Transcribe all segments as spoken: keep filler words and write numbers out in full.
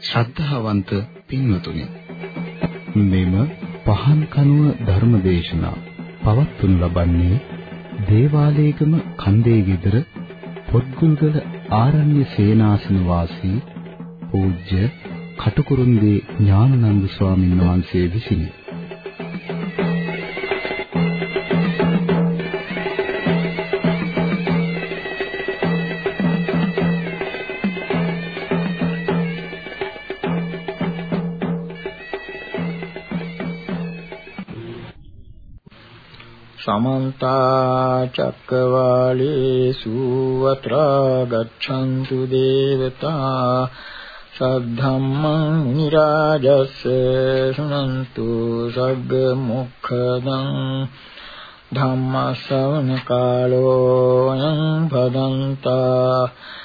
ශ්‍රද්ධාවන්ත පින්වතුනි, මෙම පහන් කනුව ධර්මදේශනා පවත්වනු ලබන්නේ දේවාලයේගම කන්දේ ගෙදර පොත්ගුල්ගල ආරණ්‍ය සේනාසන වාසී පූජ්‍ය කටුකුරුන්දී ඥානানন্দ ස්වාමීන් වහන්සේ විසිනි. समन्त चक्रवालेषु अत्र गच्छन्तु देवता सद्धम्मं मुनिराजस्य शृण्वन्तु सग्मुखदं धम्मश्रवणकालोऽयं भदन्ता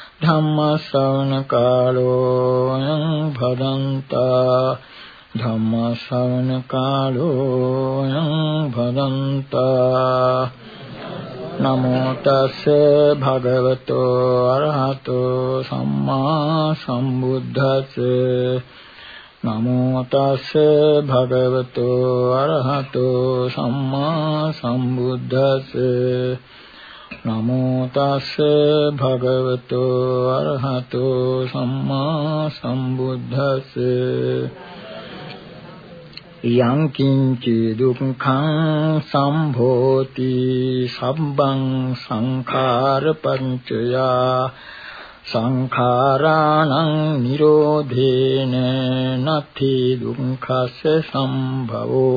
धम्मश्रवणकालोऽयं भदन्ता धम्मश्रवणकालोऽयं भदन्ता नमो तस्से भगवतो अरहतो सम्मा सम्बुद्धस्से नमो तस्से भगवतो अरहतो सम्मा सम्बुद्धस्से नमो तस्से भगवतो अरहतो सम्मा सम्बुद्धस्से यं किंचि दुःखं संभोति सब्बं संखार पंचया संखाराणं निरोधेन नत्थि दुःखस्य संभवो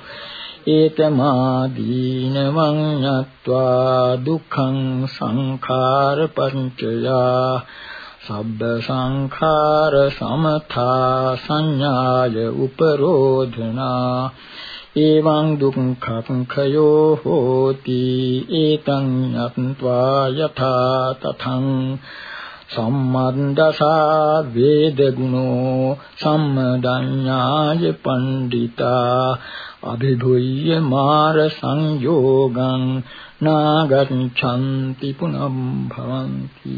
एतमादीनवं ज्ञात्वा दुःखं संखार पंचया सब्ब संखार समथा संज्ञाय उपरोधना एवं दुःखं खयो होति एतं ज्ञात्वा यथा तथं सम्मन्दसा वेदगुणो सम्मदन्याय पंडिता अभिभूय मार संयोगं नागच्छन्ति पुनः भवन्ति.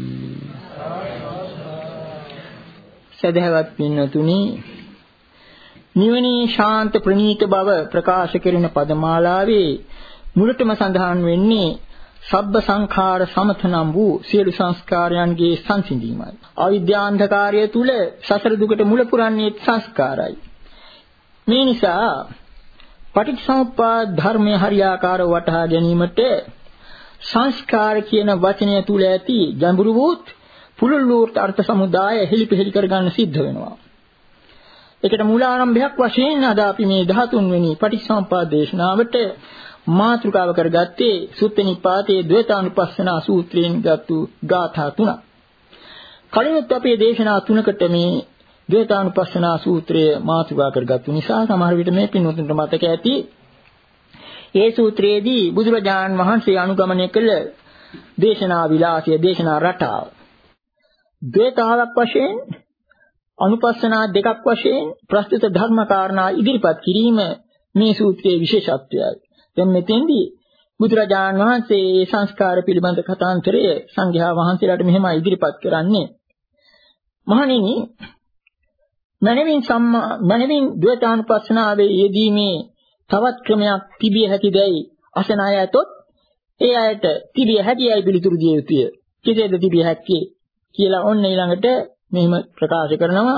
සදහවත් පින්වතුනි, නිවනේ ශාන්ත ප්‍රණීත බව ප්‍රකාශ කරන පදමාලාවේ මුලටම සඳහන් වෙන්නේ සබ්බ සංඛාර සමතනම් වූ සියලු සංස්කාරයන්ගේ සංසිඳීමයි. අවිද්‍යාන්ධකාරය තුල සසර දුකට මුල පුරන්නේ සංස්කාරයි. මේ නිසා පටිච්චසමුප්පාද ධර්මයේ හරියාකාරව වටහා ගැනීමට සංස්කාර කියන වචනය තුල ඇති ගැඹුරු වූත් පුළුල් වූ අර්ථ සමුදාය හෙලිපෙහෙලි කරගන්න සිද්ධ වෙනවා. ඒකට මූලාරම්භයක් වශයෙන් අද අපි මේ දහතුන් වෙනි පටිච්චසමුප්පාද දේශනාවට මාතෘකාව කරගත්තේ සුත්ත නිපාතයේ ද්වේතානුපස්සනා සූත්‍රයෙන් ගත්තු ගාථා තුනක්. කලිනුත් අපේ දේශනා තුනකට මේ ද්වේතානුපස්සනා සූත්‍රය මාතෘකා කරගත්තු නිසා සමහර විට මේ පින්වතුන්ට මතක ඇති ඒ සූත්‍රයේදී බුදුරජාණන් වහන්සේ අනුගමනය කළ දේශනා විලාසය දේශනා රටාව ද්වේතාවක් වශයෙන් අනුපස්සනා දෙකක් වශයෙන් ප්‍රස්තුත ධර්ම කාරණා ඉදිරිපත් කිරීම මේ සූත්‍රයේ විශේෂත්වයයි. දැන් මෙතෙන්දී බුදුරජාණන් වහන්සේ සංස්කාර පිළිබඳ කතාන්තරය සංඝයා වහන්සේලාට මෙහෙම ඉදිරිපත් කරන්නේ. මහණෙනි, මනමින් සම්මා මනමින් ද්වේතානුපස්සනාවේ යෙදීමේ තවත් ක්‍රමයක් තිබිය හැකිදයි අසන අය ඇතොත් ඒ අයට තිබිය හැකියි පිළිතුරු දිය යුතුය. කෙසේද තිබිය හැක්කේ කියලා ඔන්න ඊළඟට මෙහිම ප්‍රකාශ කරනවා.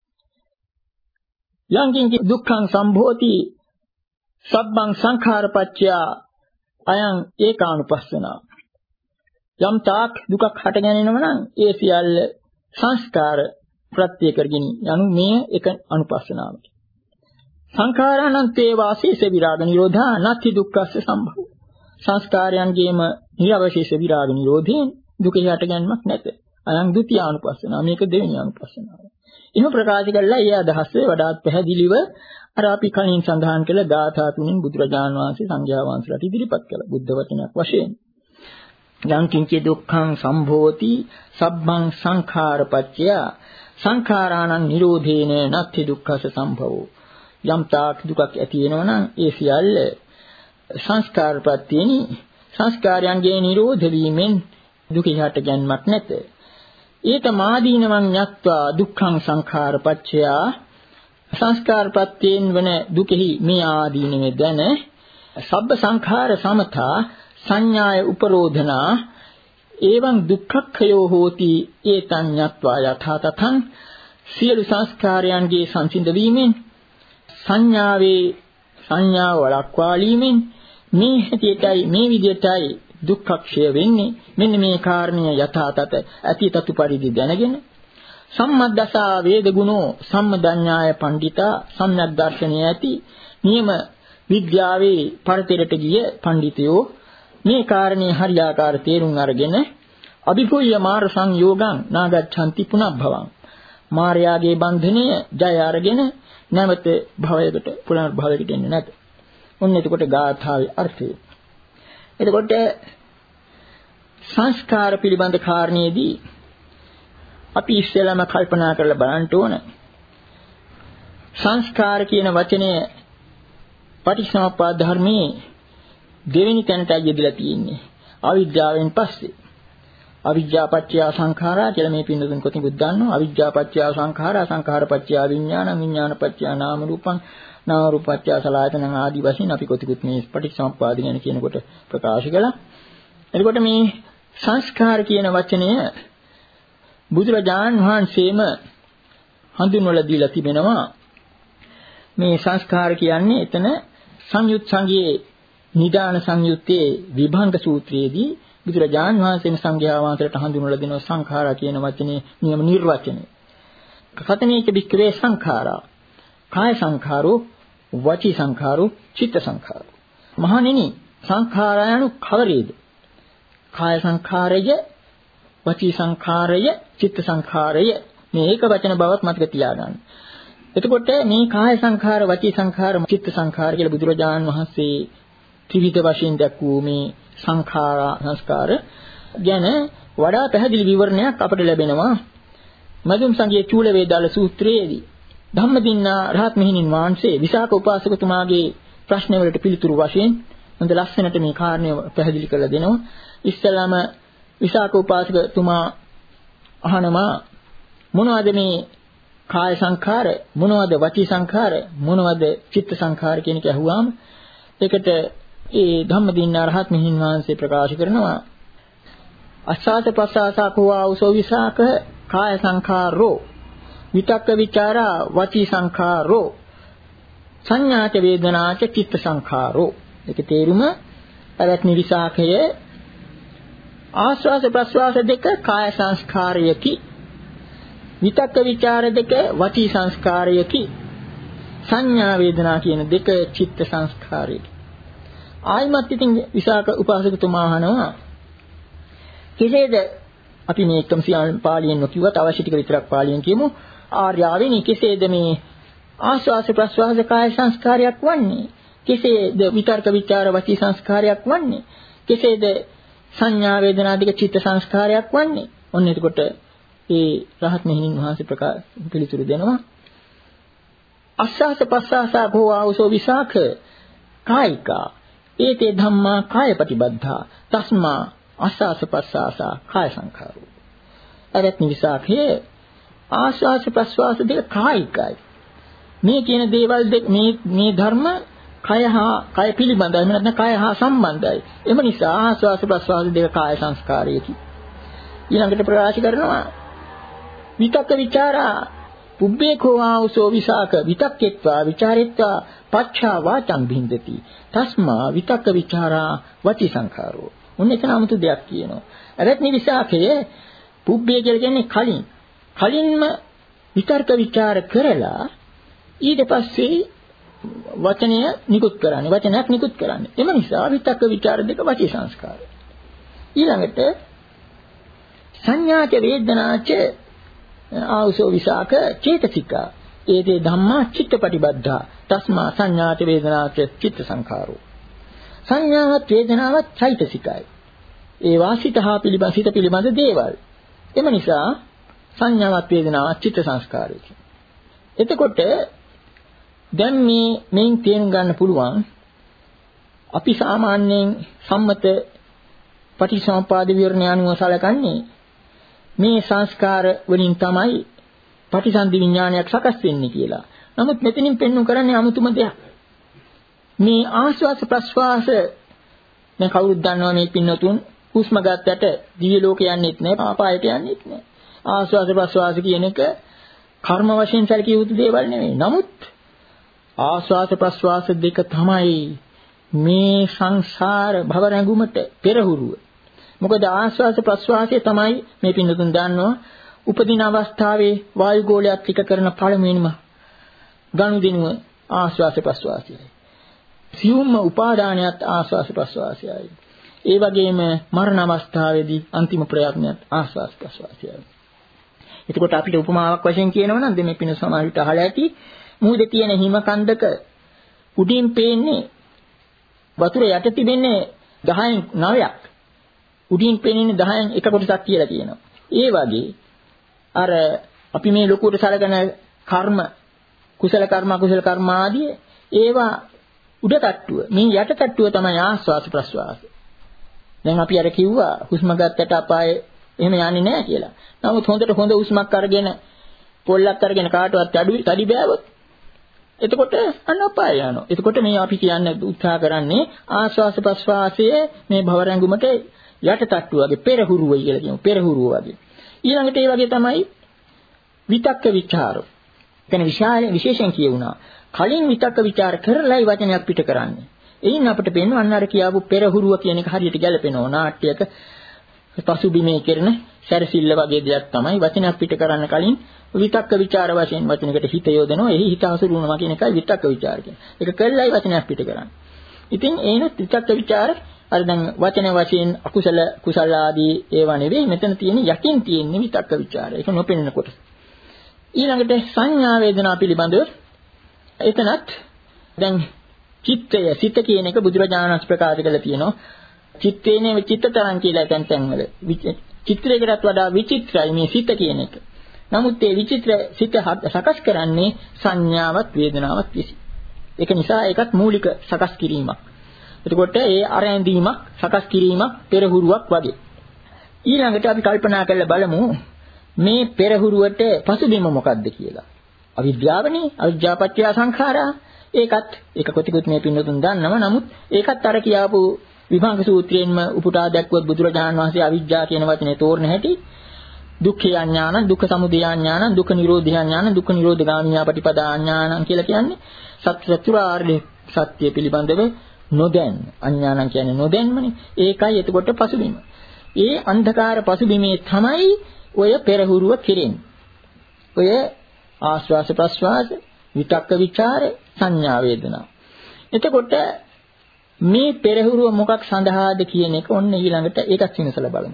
යං කිංචි දුක්ඛං සම්භෝති සබ්බං සංඛාරපච්චය අයං ඒකානුපස්සනා. යම් තාක් දුකක් හට ගැනෙනවා නම් ඒ සියල්ල සංස්කාර ප්‍රත්‍ය කරගෙන යනු මේ එක අනුපස්සනාවයි. සංඛාරාණං තේ වාසීස විරාග නිරෝධා නත්ති දුක්ඛස්ස සම්භව. සංස්කාරයන්ගේම නිරවශේෂ විරාග නිරෝධයෙන් දුක හට ගැනීමක් නැත. අයං ဒုတိ ය අනුපස්සනාව. මේක දෙවෙනි අනුපස්සනාව. එහෙම ප්‍රකාශ කළා ඒ අදහස වඩාත් පැහැදිලිව අර අපි කලින් සඳහන් කළ ගාථා තුنين බුදුරජාණන් වහන්සේ සංඝයා වහන්සේලාට ඉදිරිපත් කළා බුද්ධ වචනයක් වශයෙන්. යං කිංචි දුක්ඛං සම්භෝති සබ්බං සංඛාරපච්චය සංඛාරාණං නිරෝධේන නත්ති දුක්ඛස සම්භවෝ. යම් තාක් දුකක් ඇති වෙනවා නම් ඒ සියල්ල සංස්කාර ප්‍රත්‍යේනි. සංස්කාරයන්ගේ නිරෝධ වීමෙන් දුක හට ගැනීමක් නැත. ඒත මාදීනවං ඤත්වා දුක්ඛං සංඛාරපච්චය සංස්කාරපත්තේන් වන දුකෙහි මේ ආදීනවේ දැන සබ්බ සංඛාර සමතා සංඥාය උපරෝධනා එවං දුක්ඛක්ඛයෝ හෝති ඒතං ඤත්වා යථා තතං සියලු සංස්කාරයන්ගේ සංසිඳ වීමෙන් සංඥාවේ සංඥාව වළක්වාලීමෙන් මේ හැටියටයි මේ විදියටයි දුක්ඛක්ෂය වෙන්නේ. මෙන්න මේ කාරණය යථා තත ඇති තතු පරිදි දැනගෙන සම්මද්දසා වේද ගුණෝ සම්මදඤ්ඤාය පණ්ඩිතා සම්‍යක් දර්ශනය ඇති නියම විද්‍යාවේ පරතරට ගිය පඬිතුයෝ මේ කාරණේ හරියාකාර තේරුම් අරගෙන අභිභූය මාර සංයෝගං නාගච්ඡanti පුනබ්භවං මාර්යාගේ බන්ධනය ජය අරගෙන නැවත භවයකට පුනර්භවයකට එන්නේ නැත. ඔන්න එතකොට ගාථාවේ අර්ථය. එතකොට සංස්කාර පිළිබඳ කාරණේදී අපි ඉස්සෙල්ලාම කල්පනා කරලා බලන්න ඕන. සංස්කාර කියන වචනය පටිච්චසමුප්පාද ධර්මයේ දෙවෙනි තැනට යෙදලා තියෙන්නේ. අවිද්‍යාවෙන් පස්සේ. අවිද්‍යා පත්‍ය සංඛාරා කියලා මේ පින්නතුන් කොටිමුත් දන්නවා. අවිද්‍යා පත්‍ය සංඛාරා සංඛාර පත්‍ය විඥාන විඥාන පත්‍ය නාම රූපං නාම රූප පත්‍ය සලආයතන ආදී වශයෙන් අපි කොටිකුත් මේ පටිච්චසමුප්පාද ගැන කියනකොට ප්‍රකාශ කළා. එතකොට මේ සංස්කාර කියන වචනය බුදුරජාන් වහන්සේම හඳුන්වලා දීලා තිබෙනවා. මේ සංස්කාර කියන්නේ එතන සංයුත් සංගයේ නිදාන සංයුත්තේ විභංග සූත්‍රයේදී බුදුරජාන් වහන්සේම සංඝයා වහන්සේට හඳුන්වලා දෙනවා සංඛාරා කියන වචනේ නියම නිර්වචනය. කතනේච බික්කවේ සංඛාරා කාය සංඛාරෝ වචී සංඛාරෝ චිත්ත සංඛාරෝ. මහණෙනි සංඛාරයන්ු කවරේද? කාය සංඛාරය, වචී සංඛාරය, චිත්ත සංඛාරය මේ එක වචන බවත් මතක තියාගන්න. එතකොට මේ කාය සංඛාර, වචී සංඛාර, චිත්ත සංඛාර කියලා බුදුරජාණන් වහන්සේ ත්‍රිවිධ වශයෙන් දක්වූ මේ සංඛාර සංස්කාර ගැන වඩා පැහැදිලි විවරණයක් අපට ලැබෙනවා මදුම් සංගයේ චූල වේදාල සූත්‍රයේදී. ධම්මදින්නා රහත් මෙහිණින් වහන්සේ විසාක උපාසකතුමාගේ ප්‍රශ්න වලට පිළිතුරු වශයෙන් හොඳ ලස්සනට මේ කාරණය පැහැදිලි කරලා දෙනවා. ඉස්සලාම විසාක උපාසකතුමා අහනවා මොනවද මේ කාය සංඛාර, මොනවද වචී සංඛාර, මොනවද චිත්ත සංඛාර කියන එක අහුවාම ඒකට ඒ ධම්මදින්නා රහත් මෙහිණින් වහන්සේ ප්‍රකාශ කරනවා අස්සාත පස්සාසකෝ ආවසෝ විසාක කාය සංඛාරෝ විතක්ක ਵਿਚාරා වචී සංඛාරෝ සංඥාච වේදනාච චිත්ත සංඛාරෝ. ඒක තේරුම අවත්නි විසාකය ආස්වාස ප්‍රස්වාස දෙක කාය සංස්කාරයකි, විතක්ක ਵਿਚාර දෙක වචී සංස්කාරයකි, සංඥා වේදනා කියන දෙක චිත්ත සංස්කාරයකි. ආයිමත් ඉතින් විසාක උපාසකතුමා අහනවා කෙසේද අපි මේ එකම පාලියෙන් නොකියුවත් අවශ්‍ය ටික විතරක් පාලියෙන් කියමු. ආර්යාවෙනි කෙසේද මේ ආස්වාස ප්‍රස්වාස කාය සංස්කාරයක් වන්නේ? කෙසේද විතර්ක විචාර වචී සංස්කාරයක් වන්නේ? කෙසේද සංඥා වේදනා දෙක චිත්ත සංස්කාරයක් වන්නේ? ඔන්න එතකොට ඒ රහත් මෙහිණින් වහන්සේ ප්‍රකාශ පිළිතුරු දෙනවා අස්සාස පස්සාසා භෝ ආවසෝ විසාක කායිකා ඒතේ ධම්මා කාය ප්‍රතිබද්ධා තස්මා ආස්වාස ප්‍රස්වාසා කාය සංඛාරෝ. අරත් නිවිසාකේ ආස්වාස ප්‍රස්වාස දෙක කායිකයි. මේ කියන දේවල් දෙක මේ මේ ධර්ම කය හා කය පිළිබඳයි, එහෙම නැත්නම් කය හා සම්බන්ධයි. එම නිසා ආස්වාස ප්‍රස්වාස දෙක කාය සංස්කාරයකි. ඊළඟට ප්‍රකාශ කරනවා විතක්ක ਵਿਚාරා පුබ්බේකෝ ආවසෝ විසාක විතක්කෙත්වා ਵਿਚාරෙත්වා පච්චා වාචං බින්දති තස්මා විතක්ක ਵਿਚාරා වචී සංඛාරෝ. ඔන්න එතන 아무තු දෙයක් කියනවා. අරත් නිවිසාකයේ පුබ්බේ කියලා කියන්නේ කලින්. කලින්ම විතර්ක ਵਿਚාර කරලා ඊට පස්සේ වචනය නිකුත් කරන්නේ, වචනයක් නිකුත් කරන්නේ. එම නිසා විතක්ක ਵਿਚාර දෙක වචී සංස්කාර. ඊළඟට සංඥාච වේදනාච ආවසෝ විසාක චේතසිකා ඒතේ ධම්මා චිත්තපටිබද්ධා තස්මා සංඥාච වේදනාච චිත්ත සංඛාරෝ. සංඥාවත් වේදනාවත් චෛතසිකයි. ඒ වාසිතහා පිළිබඳ සිත පිළිබඳ දේවල්. එම නිසා සංඥාවත් වේදනාවත් චිත්ත සංස්කාරයයි. එතකොට දැන් මේ මේන් තේරුම් ගන්න පුළුවන් අපි සාමාන්‍යයෙන් සම්මත පටිච්චසමුප්පාද විවරණය අනුව සලකන්නේ මේ සංස්කාර වලින් තමයි පටිසන්ධි විඥානයක් සකස් වෙන්නේ කියලා. නමුත් මෙතනින් පෙන්වු කරන්නේ අමුතුම දෙයක්. මේ ආශ්වාස ප්‍රශ්වාස දැන් කවුරුත් දන්නවා මේ පින්නතුන් හුස්ම ගන්නට දිව්‍ය ලෝකේ යන්නෙත් නෑ, පාපායට යන්නෙත් නෑ. ආශ්වාස ප්‍රශ්වාස කියන එක කර්ම වශයෙන් සැලකිය යුතු දේවල් නෙවෙයි. නමුත් ආශ්වාස ප්‍රශ්වාස දෙක තමයි මේ සංසාර භව රැඟුමට පෙරහුරුව. මොකද ආශ්වාස ප්‍රශ්වාසය තමයි මේ පින්නතුන් දන්නවා උපදින අවස්ථාවේ වායු ගෝලයක් ටික කරන පළමුවෙනිම ගනුදෙනුව ආශ්වාස ප්‍රශ්වාසයයි. සියුම්ම උපාදානයත් ආශ්වාස ප්‍රශ්වාසයයි. ඒ වගේම මරණ අවස්ථාවේදී අන්තිම ප්‍රයත්නයත් ආශ්වාස ප්‍රශ්වාසයයි. එතකොට අපිට උපමාවක් වශයෙන් කියනවා නම් දෙමෙ පින සමාහිත අහලා ඇති මුහුදේ තියෙන හිම කන්දක උඩින් පේන්නේ වතුර යට තිබෙන්නේ දහයෙන් නවයක්. උඩින් පේන්නේ දහයෙන් එක කොටසක් කියලා කියනවා. ඒ වගේ අර අපි මේ ලොකුවට සලකන කර්ම කුසල කර්ම අකුසල කර්ම ආදී ඒවා උඩ තට්ටුව. මේ යට තට්ටුව තමයි ආස්වාස ප්‍රස්වාස. දැන් අපි අර කිව්වා හුස්ම ගත්තට අපායේ එහෙම යන්නේ නැහැ කියලා. නමුත් හොඳට හොඳ හුස්මක් අරගෙන පොල්ලක් අරගෙන කාටවත් අඩු තඩි බෑවොත් එතකොට අන්න අපාය යනවා. එතකොට මේ අපි කියන්නේ උත්සාහ කරන්නේ ආස්වාස ප්‍රස්වාසයේ මේ භව රැඟුමට යට තට්ටුව වගේ පෙරහුරුවයි කියලා කියමු. පෙරහුරුව වගේ. ඊළඟට ඒ වගේ තමයි විතක්ක ਵਿਚාර. එතන විශාල විශේෂයෙන් කියුණා. කලින් විතක්ක ਵਿਚාර කරලායි වචනයක් පිට කරන්නේ. එයින් අපිට පේනවා අන්න අර කියාපු පෙරහුරුව කියන එක හරියට ගැලපෙනවා. නාට්‍යයක පසුබිමේ කරන සැරසිල්ල වගේ දෙයක් තමයි වචනයක් පිට කරන්න කලින් විතක්ක ਵਿਚාර වශයෙන් වචනයකට හිත යොදනවා. එහි හිත හසුරුවනවා කියන එකයි විතක්ක ਵਿਚාර කියන්නේ. ඒක කළායි වචනයක් පිට කරන්නේ. ඉතින් ඒනොත් විතක්ක ਵਿਚාර අර දැන් වචන වශයෙන් අකුසල කුසල ආදී ඒවා නෙවෙයි මෙතන තියෙන යකින් තියෙන විතක්ක ਵਿਚාර. ඒක නොපෙනෙන කොට. ඊළඟට සංඥා වේදනා පිළිබඳව එතනත් දැන් චිත්තය සිත කියන එක බුදුරජාණන් වහන්සේ ප්‍රකාශ කළා තියෙනවා. චිත්තේනේ චිත්තතරං කියලා දැන් තැන්වල. චිත්‍රයකටත් වඩා විචිත්‍රයි මේ සිත කියන එක. නමුත් මේ විචිත්‍ර සිත සකස් කරන්නේ සංඥාවත් වේදනාවත් විසි. ඒක නිසා ඒකත් මූලික සකස් කිරීමක්. එතකොට ඒ අරැඳීමක් සකස් කිරීමක් පෙරහුරුවක් වගේ. ඊළඟට අපි කල්පනා කරලා බලමු මේ පෙරහුරුවට පසුබිම මොකක්ද කියලා. අවිද්‍යාවනේ. අවිද්‍යාපත්‍ය සංඛාරා. ඒකත් ඒක කොටිකුත් මේ පින්නතුන් දන්නව. නමුත් ඒකත් අර කියාපු විභංග සූත්‍රයෙන්ම උපුටා දැක්වුවත් බුදුරජාණන් වහන්සේ අවිද්‍යාව කියන වචනේ තෝරන හැටි දුක්ඛය ඥානං දුක්ඛ සමුදය ඥානං දුක්ඛ නිරෝධය ඥානං දුක්ඛ නිරෝධ ගාමිනී පටිපදා ඥානං කියලා කියන්නේ සත්‍ය චතුරාර්ය සත්‍ය පිළිබඳව නොදැන් අඥානං කියන්නේ නොදැන්මනේ. ඒකයි එතකොට පසුබිම. ඒ අන්ධකාර පසුබිමේ තමයි ඔය පෙරහුරුව කෙරෙන්නේ. ඔය ආස්වාස ප්‍රස්වාස විතක්ක ਵਿਚාර සංඥා වේදනා. එතකොට මේ පෙරහුරුව මොකක් සඳහාද කියන එක ඔන්න ඊළඟට ඒකත් විමසලා බලමු.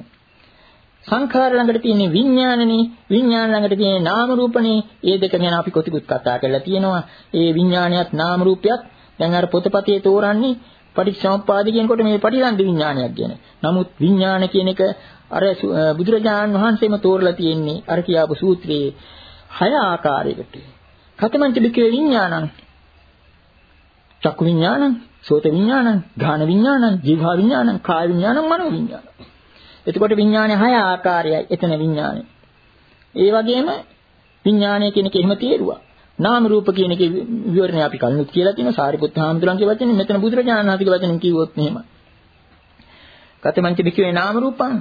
සංඛාර ළඟට තියෙන විඥානනේ විඥාන ළඟට තියෙන නාම රූපනේ ඒ දෙක ගැන අපි කොටිකුත් කතා කරලා තියෙනවා. ඒ විඥානියත් නාම රූපයත් දැන් අර පොතපතේ තෝරන්නේ පටිච්චසමුප්පාද කියනකොට මේ පටිසන්ධි විඥානයක් ගැන. නමුත් විඥාන කියන එක අර බුදුරජාණන් වහන්සේම තෝරලා තියෙන්නේ අර කියාපු සූත්‍රයේ හය ආකාරයකට. කතමංච බික්කේ විඥානං චක්කු විඥානං සෝත විඥානං ගාන විඥානං ජීවහා විඥානං කාය විඥානං මනෝ විඥානං. එතකොට විඥානයේ හය ආකාරයයි එතන විඥානය. ඒ වගේම විඥානය කියන එක එහෙම තේරුවා. නාම රූප කියන එකේ විවරණය අපි කලිනුත් කියලා තියෙනවා. සාරිපුත්ත හාමුදුරන්ගේ වචනේ මෙතන බුදුරජාණන් වහන්සේගේ වචනෙන් කිව්වොත් මෙහෙම. කතමංච බික්කේ නාම රූපං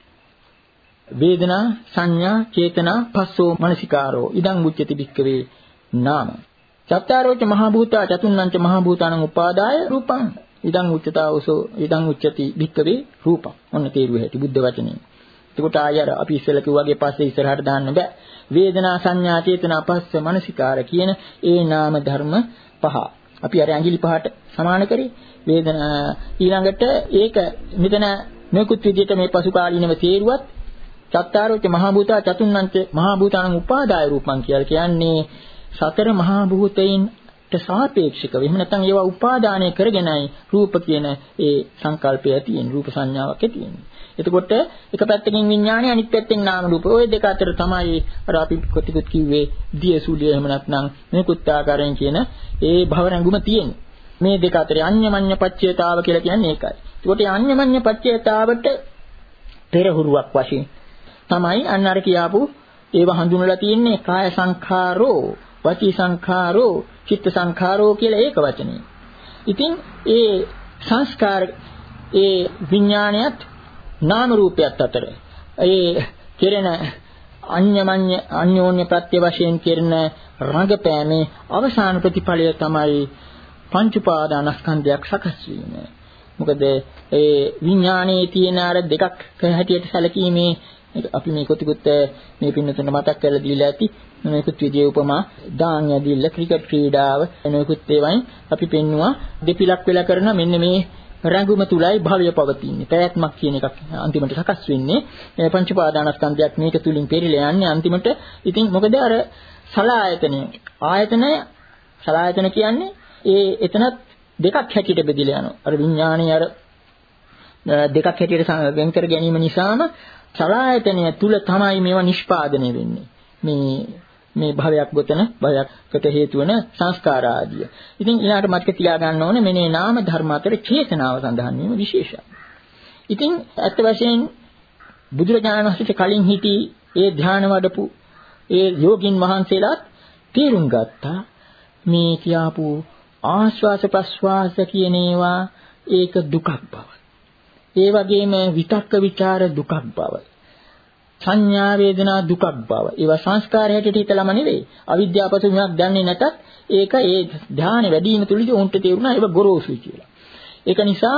වේදනා සංඥා චේතනා පස්සෝ මනසිකාරෝ ඉදං උච්චති බික්කවේ නාම. චත්තාරෝච මහ භූතා චතුන්නංච මහ භූතානං උපාදාය රූපං ඉදං උච්චතාවසෝ ඉදං උච්චති භික්කවේ රූපං. ඔන්න තේරුවේ හැටි බුද්ධ වචනේ. එතකොට ආයර අපි ඉස්සෙල්ලා කිව්වාගේ පස්සේ ඉස්සරහට දාන්න බෑ. වේදනා සංඥා චේතනා පස්ස මනසිකාර කියන ඒ නාම ධර්ම පහ. අපි අර ඇඟිලි පහට සමාන කරේ. වේදනා ඊළඟට ඒක මෙතන මේකුත් විදිහට මේ පසු කාලීනව තේරුවත් චත්තාරෝච මහ භූතා චතුන්නංච මහ භූතානං උපාදාය රූපං කියලා කියන්නේ සතර මහා භූතයින්ට සාපේක්ෂකව එහෙම නැත්නම් ඒවා උපාදානය කරගෙනයි රූප කියන ඒ සංකල්පය තියෙන රූප සංඥාවක් තියෙන්නේ. එතකොට එක පැත්තකින් විඥානය අනිත් පැත්තෙන් නාම රූප. ওই දෙක අතර තමයි අර අපි කොටිකුත් කිව්වේ දියසුලිය එහෙම නැත්නම් මේකුත් ආකාරයෙන් කියන ඒ භව රැඟුම තියෙන්නේ. මේ දෙක අතරේ අඤ්ඤමඤ්ඤ පච්චේතාව කියලා කියන්නේ ඒකයි. එතකොට මේ අඤ්ඤමඤ්ඤ පච්චේතාවට පෙරහුරුවක් වශයෙන් තමයි අන්න අර කියාපු ඒව හඳුන්වලා තියෙන්නේ කාය සංඛාරෝ, වචී සංඛාරෝ, චිත්ත සංඛාරෝ කියලා ඒක වචනේ. ඉතින් ඒ සංස්කාර ඒ විඥානයත් නාම රූපයත් අතර ඒ කෙරෙන අඤ්ඤමඤ්ඤ අන්‍යෝන්‍ය ප්‍රත්‍ය වශයෙන් කෙරෙන රඟපෑමේ අවසාන ප්‍රතිඵලය තමයි පංච උපාදානස්කන්ධයක් සකස් වීම. මොකද ඒ විඥානයේ තියෙන අර දෙකක් හැටියට සැලකීමේ අපි මේ කොටිකුත් මේ පින්නතුන්ට මතක් කරලා දීලා ඇති මේකුත් විදියේ උපමා දාන් යදිල්ල ක්‍රිකට් ක්‍රීඩාව එනකුත් ඒවයින් අපි පෙන්නවා දෙපිලක් වෙලා කරන මෙන්න මේ රංගුම තුලයි භවය පවතින්නේ. පැවැත්මක් කියන එකක් අන්තිමට සකස් වෙන්නේ. පංච උපාදානස්කන්ධයක් මේක තුලින් පෙරිලා යන්නේ අන්තිමට. ඉතින් මොකද අර සලආයතනය ආයතනය සලආයතන කියන්නේ ඒ එතනත් දෙකක් හැටියට බෙදලා යනවා. අර විඥානයේ අර දෙකක් හැටියට වෙන් කර ගැනීම නිසාම සලආයතනය තුල තමයි මේවා නිෂ්පාදනය වෙන්නේ. මේ මේ භවයක් ගොතන භවයකට හේතු වන සංස්කාර ආදිය. ඉතින් ඊළාට මතක තියාගන්න ඕනේ මෙනේ නාම ධර්ම අතර චේතනාව සඳහන් වීම විශේෂයි. ඉතින් අත් වශයෙන් බුදුරජාණන් වහන්සේ කලින් හිටි ඒ ධ්‍යාන වඩපු ඒ යෝගින් වහන්සේලාත් තේරුම් ගත්තා මේ කියාපු ආශ්වාස ප්‍රශ්වාස කියන ඒවා ඒක දුකක් බව. ඒ වගේම විතක්ක ਵਿਚාර දුකක් බව. සංඥා වේදනා දුකක් බව. ඒවා සංස්කාර හැටියට හිතලම නෙවෙයි. අවිද්‍යාවපත මෙයක් දන්නේ නැතත් ඒක ඒ ධානය වැඩි වීම තුලදී උන්ට තේරුණා ඒක ගොරෝසුයි කියලා. ඒක නිසා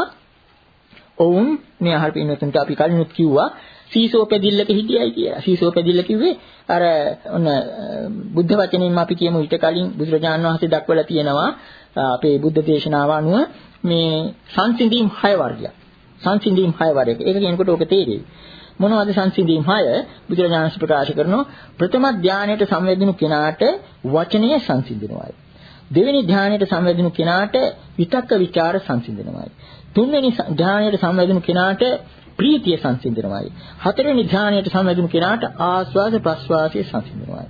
ඔවුන් මේ අහල් පින්නතුන්ට අපි කලිනුත් කිව්වා සීසෝ පැදිල්ලක හිටියයි කියලා. සීසෝ පැදිල්ල කිව්වේ අර ඔන්න බුද්ධ වචනයෙන් අපි කියමු ඊට කලින් බුදුරජාණන් වහන්සේ දක්වලා තියෙනවා අපේ බුද්ධ දේශනාව අනුව මේ සංසිඳීම් හය වර්ගයක්. සංසිඳීම් හය වර්ගයක්. ඒක කියනකොට ඔක තේරෙයි. මොනවද සංසිඳීම් හය? බුදුරජාණන් වහන්සේ ප්‍රකාශ කරනවා ප්‍රථම ධානයට සංවේදිනු කෙනාට වචනය සංසිඳනවායි. දෙවෙනි ධානයට සංවේදිනු කෙනාට විතක්ක ਵਿਚාර සංසිඳනවායි. තුන්වෙනි ධානයට සංවේදිනු කෙනාට ප්‍රීතිය සංසිඳනවායි. හතරවෙනි ධානයට සංවේදිනු කෙනාට ආස්වාද ප්‍රස්වාසය සංසිඳනවායි.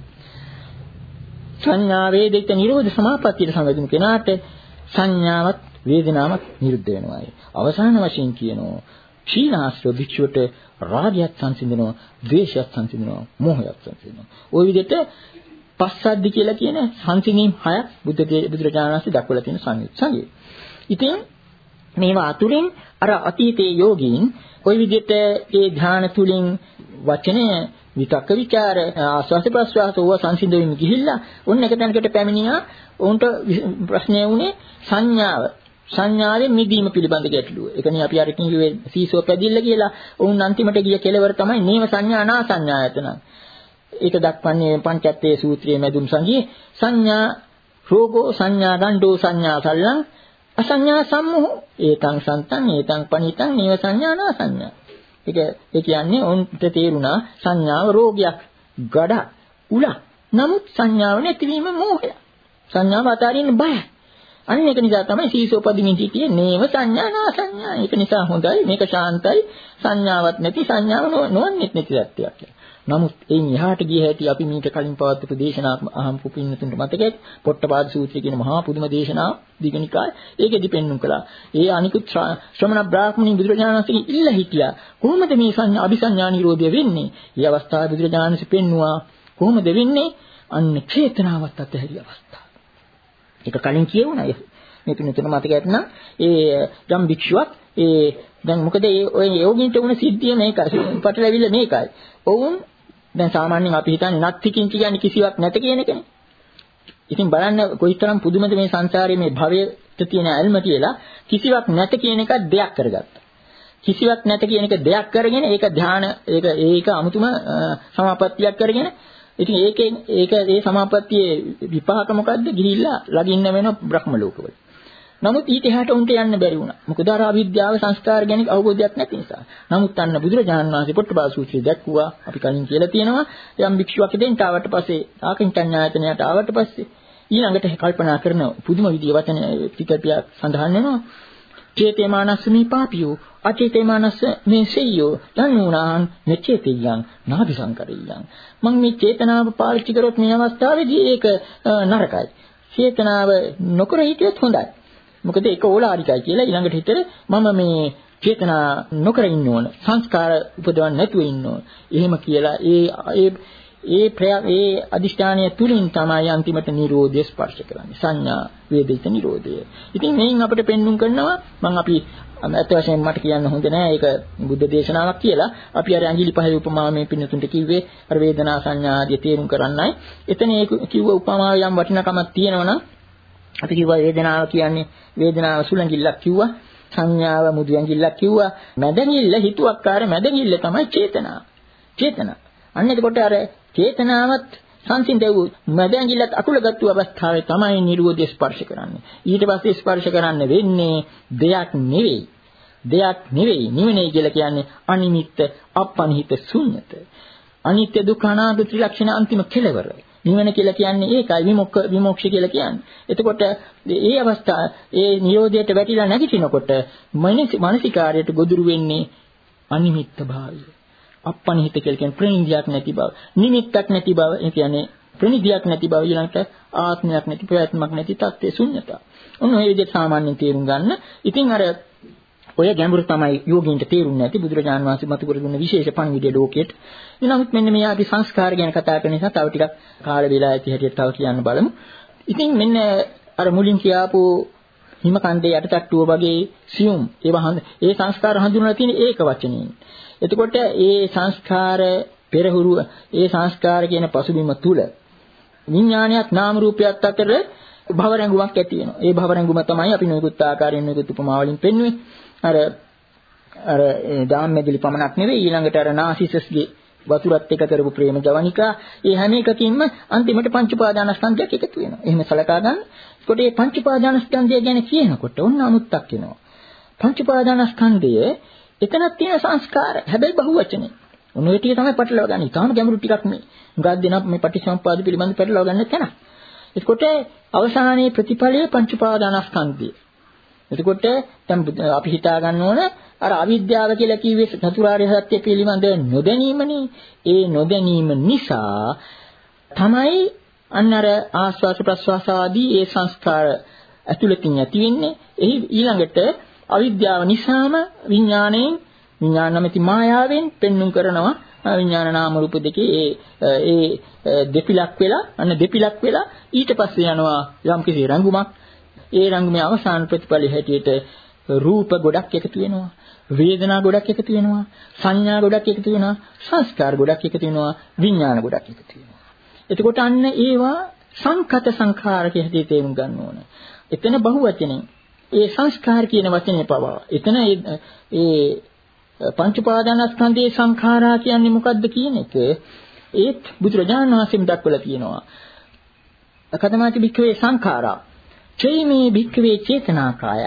සංඥා වේදිත නිරෝධ සමාපත්තියට සංවේදිනු කෙනාට සංඥාවත් වේදනාවක් නිරුද්ධ වෙනවායි. අවසාන වශයෙන් කියනවා ක්ෂීණාශ්‍රව භික්ෂුවට රාගයත් සංසිඳනවා, ද්වේෂයත් සංසිඳනවා, මෝහයත් සංසිඳනවා. ওই විදිහට පස්සද්ධි කියලා කියන සංසිඳීම් හයක් බුද්ධ බුදුරජාණන් වහන්සේ දක්වලා තියෙන සංයුත් සංගය. ඉතින් මේවා අතුරින් අර අතීතයේ යෝගීන් ওই විදිහට ඒ ධ්‍යාන තුලින් වචනය විතක්ක ਵਿਚාර ආස්වාද ප්‍රස්වාස ඕවා සංසිඳෙමින් ගිහිල්ලා ඔන්න එක තැනකට පැමිණියා. උන්ට ප්‍රශ්නය වුණේ සංඥාව සංඥාවෙන් මිදීම පිළිබඳ ගැටලුව. ඒකනේ අපි අර කිව්වේ සීසෝ පැදිල්ල කියලා. උන් අන්තිමට ගිය කෙලවර තමයි නේව සංඥා නා සංඥායතන. ඒක දක්වන්නේ පංචත්තේ සූත්‍රයේ මැදුම් සංගියේ සංඥා රෝගෝ සංඥා ගණ්ඩෝ සංඥා සල්ලං අසංඥා සම්මෝහ ඒතං සන්තං ඒතං පනිතං නේව සංඥා නා සංඥා. ඒක ඒ කියන්නේ උන්ට තේරුණා සංඥාව රෝගයක්, ගඩ, උල. නමුත් සංඥාව නැතිවීම මෝහය. සංඥාව අතාරින්න බයයි. අන්න ඒක නිසා තමයි සීසෝපදිමින් හිටියේ නේව සංඥා නා සංඥා. ඒක නිසා හොඳයි මේක ශාන්තයි සංඥාවක් නැති සංඥාව නොවන්නේත් නැති සත්‍යයක් කියලා. නමුත් එයින් එහාට ගිය හැටි අපි මීට කලින් පවත්වපු දේශනාවක් අහම්පු පින්නතුන්ට මතකයි. පොට්ටපාද සූත්‍රය කියන මහා පුදුම දේශනාව දීඝනිකාය. ඒකෙදි පෙන්වුම් කළා. ඒ අනිකුත් ශ්‍රමණ බ්‍රාහ්මණින් බුදුරජාණන් වහන්සේ ඉල්ලා හිටියා. කොහොමද මේ සංඥා අபிසංඥා නිරෝධය වෙන්නේ? මේ අවස්ථාවේ බුදුරජාණන් වහන්සේ පෙන්නවා කොහොමද වෙන්නේ? අන්න චේතනාවත් අතහැරි අවස්ථාව. ඒක කලින් කියවුණා. මේ පින්නතුන මතක ඇතනම් ඒ ගම් භික්ෂුවක් ඒ දැන් මොකද ඒ ඔය යෝගින්ට වුණ සිද්ධිය මේකයි. පටලැවිල්ල මේකයි. ඔවුන් දැන් සාමාන්‍යයෙන් අපි හිතන්නේ නැත්තිකින් කියන්නේ කිසිවක් නැත කියන එකනේ. ඉතින් බලන්න කොයිතරම් පුදුමද මේ සංසාරයේ මේ භවයට තියෙන ඇල්ම කියලා කිසිවක් නැත කියන එක දෙයක් කරගත්තා. කිසිවක් නැත කියන එක දෙයක් කරගෙන ඒක ධාන ඒක ඒක අමුතුම සමාපත්තියක් කරගෙන ඉතින් ඒකෙන් ඒක ඒ සමාපත්තියේ විපාක මොකද්ද? ගිහිල්ලා ළඟින්න වෙන බ්‍රහ්ම ලෝකවල. නමුත් ඊට එහාට උන්ට යන්න බැරි වුණා. මොකද අර අවිද්‍යාව සංස්කාර ගැන අවබෝධයක් නැති නිසා. නමුත් අන්න බුදුරජාණන් වහන්සේ පොට්ටපාද සූත්‍රයේ දැක්වුවා අපි කලින් කියලා තියෙනවා යම් භික්ෂුවක් දෙන්න ආවට පස්සේ ආකින්චඤ්ඤායතනයට ආවට පස්සේ ඊළඟට කල්පනා කරන පුදුම විදිය වචන ටිකටියක් සඳහන් වෙනවා. චේතේ මානස්සමී පාපියෝ අචේතේ මානස්ස මේ සෙය්‍යෝ යන්නුනාන් මෙචේතියං නාභි සංකරියං. මම මේ චේතනාව පාවිච්චි කරොත් මේ අවස්ථාවේදී ඒක නරකයි. චේතනාව නොකර හිටියොත් හොඳයි. මොකද ඒක ඕලාරිකයි කියලා ඊළඟට හිතේ මම මේ චේතනා නොකර ඉන්න ඕන. සංස්කාර උපදවන්න නැතුව ඉන්න ඕන. එහෙම කියලා ඒ ඒ ඒ ඒ අදිෂ්ඨානය තුලින් තමයි අන්තිමට නිරෝධය ස්පර්ශ කරන්නේ. සංඥා වේදිත නිරෝධය. ඉතින් මේන් අපිට පෙන්눔 කරනවා මම අපි අත් වශයෙන් මට කියන්න හොඳ නෑ ඒක බුද්ධ දේශනාවක් කියලා. අපි අර ඇඟිලි පහේ උපමාව මේ පින්නතුන්ට කිව්වේ අර වේදනා සංඥා ආදී තේරුම් කරන්නයි. එතන ඒ කිව්ව උපමාව යම් වටිනකමක් තියෙනවා නම් අපි කිව්වා වේදනාව කියන්නේ වේදනාව සුළඟිල්ලක් කිව්වා. සංඥාව මුදු ඇඟිල්ලක් කිව්වා. මැදඟිල්ල හිතුවක්කාර මැදඟිල්ල තමයි චේතනා. චේතනා. අන්න එතකොට අර චේතනාවත් සංසිඳෙව් මැදැඟිල්ලත් අකුලගත්තු අවස්ථාවේ තමයි නිරෝධය ස්පර්ශ කරන්නේ. ඊට පස්සේ ස්පර්ශ කරන්න වෙන්නේ දෙයක් නෙවෙයි. දෙයක් නෙවෙයි. නිවනේ කියලා කියන්නේ අනිමිත්ත, අපනිහිත, ශුන්්‍යත. අනිත්‍ය දුක්ඛ අනාත්ම ත්‍රිලක්ෂණ අන්තිම කෙලවර. නිවන කියලා කියන්නේ ඒකයි විමුක්ඛ විමුක්ෂ කියලා කියන්නේ. එතකොට මේ අවස්ථාව ඒ නිරෝධයට වැටිලා නැගිටිනකොට මානසිකාරයට ගොදුරු වෙන්නේ අනිමිත්ත භාවය. අපනිහිත කියලා කියන්නේ ප්‍රනිධියක් නැති බව. නිමිත්තක් නැති බව. ඒ කියන්නේ ප්‍රනිධියක් නැති බව ඊළඟට ආත්මයක් නැති ප්‍රයත්නයක් නැති තත්ත්වයේ ශුන්‍යතාව. ඔන්න ඔය විදිහට සාමාන්‍යයෙන් තේරුම් ගන්න. ඉතින් අර ඔය ගැඹුරු තමයි යෝගීන්ට තේරුන්නේ නැති බුදුරජාණන් වහන්සේ මතු කර දුන්න විශේෂ පණිවිඩය ලෝකෙට. ඊළඟට මෙන්න මේ ආදී සංස්කාර ගැන කතා කරන නිසා තව ටිකක් කාල වේලා ඇති හැටියට තව කියන්න බලමු. ඉතින් මෙන්න අර මුලින් කියාපු හිම කන්දේ යටටට්ටුව වගේ සියුම් ඒවා ඒ සංස්කාර හඳුන්වලා තියෙන ඒක වචනයෙන්. එතකොට ඒ සංස්කාර පෙරහුරු ඒ සංස්කාර කියන පසුබිම තුල විඥානයක් නාම රූපයක් අතර භව රැඟුමක් ඇති වෙනවා. ඒ භව රැඟුම තමයි අපි නොයෙකුත් ආකාරයෙන් නොයෙකුත් උපමා වලින් පෙන්වුවේ. අර අර ධාම්මෙදිලි පමණක් නෙවෙයි ඊළඟට අර නාසිසස්ගේ වතුරත් එක කරපු ප්‍රේම ජවනිකා ඒ හැම එකකින්ම අන්තිමට පංච උපාදානස්කන්ධයක් එකතු වෙනවා. එහෙම සලකා ගන්න. ඒකට මේ පංච උපාදානස්කන්ධය ගැන කියනකොට ඔන්න අනුත්තක් එනවා. පංච උපාදානස්කන්ධය එතනක් තියෙන සංස්කාර. හැබැයි බහුවචනේ. ඔන්න ඔය ටික තමයි පටලවා ගන්න. ඊටාම ගැඹුරු ටිකක් මේ. උගක් දෙනක් මේ පටිච්චසමුප්පාද පිළිබඳව පටලවා ගන්න තැන. එතකොට අවසානයේ ප්‍රතිඵලයේ පංච උපාදානස්කන්ධය. එතකොට දැන් අපි හිතා ගන්න ඕන අර අවිද්‍යාව කියලා කිව්වේ චතුරාර්ය සත්‍ය පිළිබඳ නොදැනීමනේ. ඒ නොදැනීම නිසා තමයි අන්න අර ආස්වාස ප්‍රස්වාස ආදී ඒ සංස්කාර ඇතුළතින් ඇති වෙන්නේ. එහි ඊළඟට අවිද්‍යාව නිසාම විඥාණයෙන් විඥාන නැමැති මායාවෙන් පෙන්눔 කරනවා විඥාන නාම රූප දෙකේ ඒ ඒ දෙපිලක් වෙලා අන්න දෙපිලක් වෙලා ඊට පස්සේ යනවා යම්කිසි රංගුමක්. ඒ රංගුමේ අවසාන ප්‍රතිඵලය හැටියට රූප ගොඩක් එකතු වෙනවා, වේදනා ගොඩක් එකතු වෙනවා, සංඥා ගොඩක් එකතු වෙනවා, සංස්කාර ගොඩක් එකතු වෙනවා, විඥාන ගොඩක් එකතු වෙනවා. එතකොට අන්න ඒවා සංකත සංඛාර කියලා තේරුම් ගන්න ඕන. එතන බහුවචනෙන් ඒ සංස්කාර කියන වචනේ පවා. එතන ඒ පංච උපාදානස්කන්ධයේ සංඛාරා කියන්නේ මොකද්ද කියන එක ඒත් බුදුරජාණන් වහන්සේම දක්වලා තියෙනවා. කතමාති භික්ඛවේ සංඛාරා චෛමේ භික්ඛවේ චේතනාකාය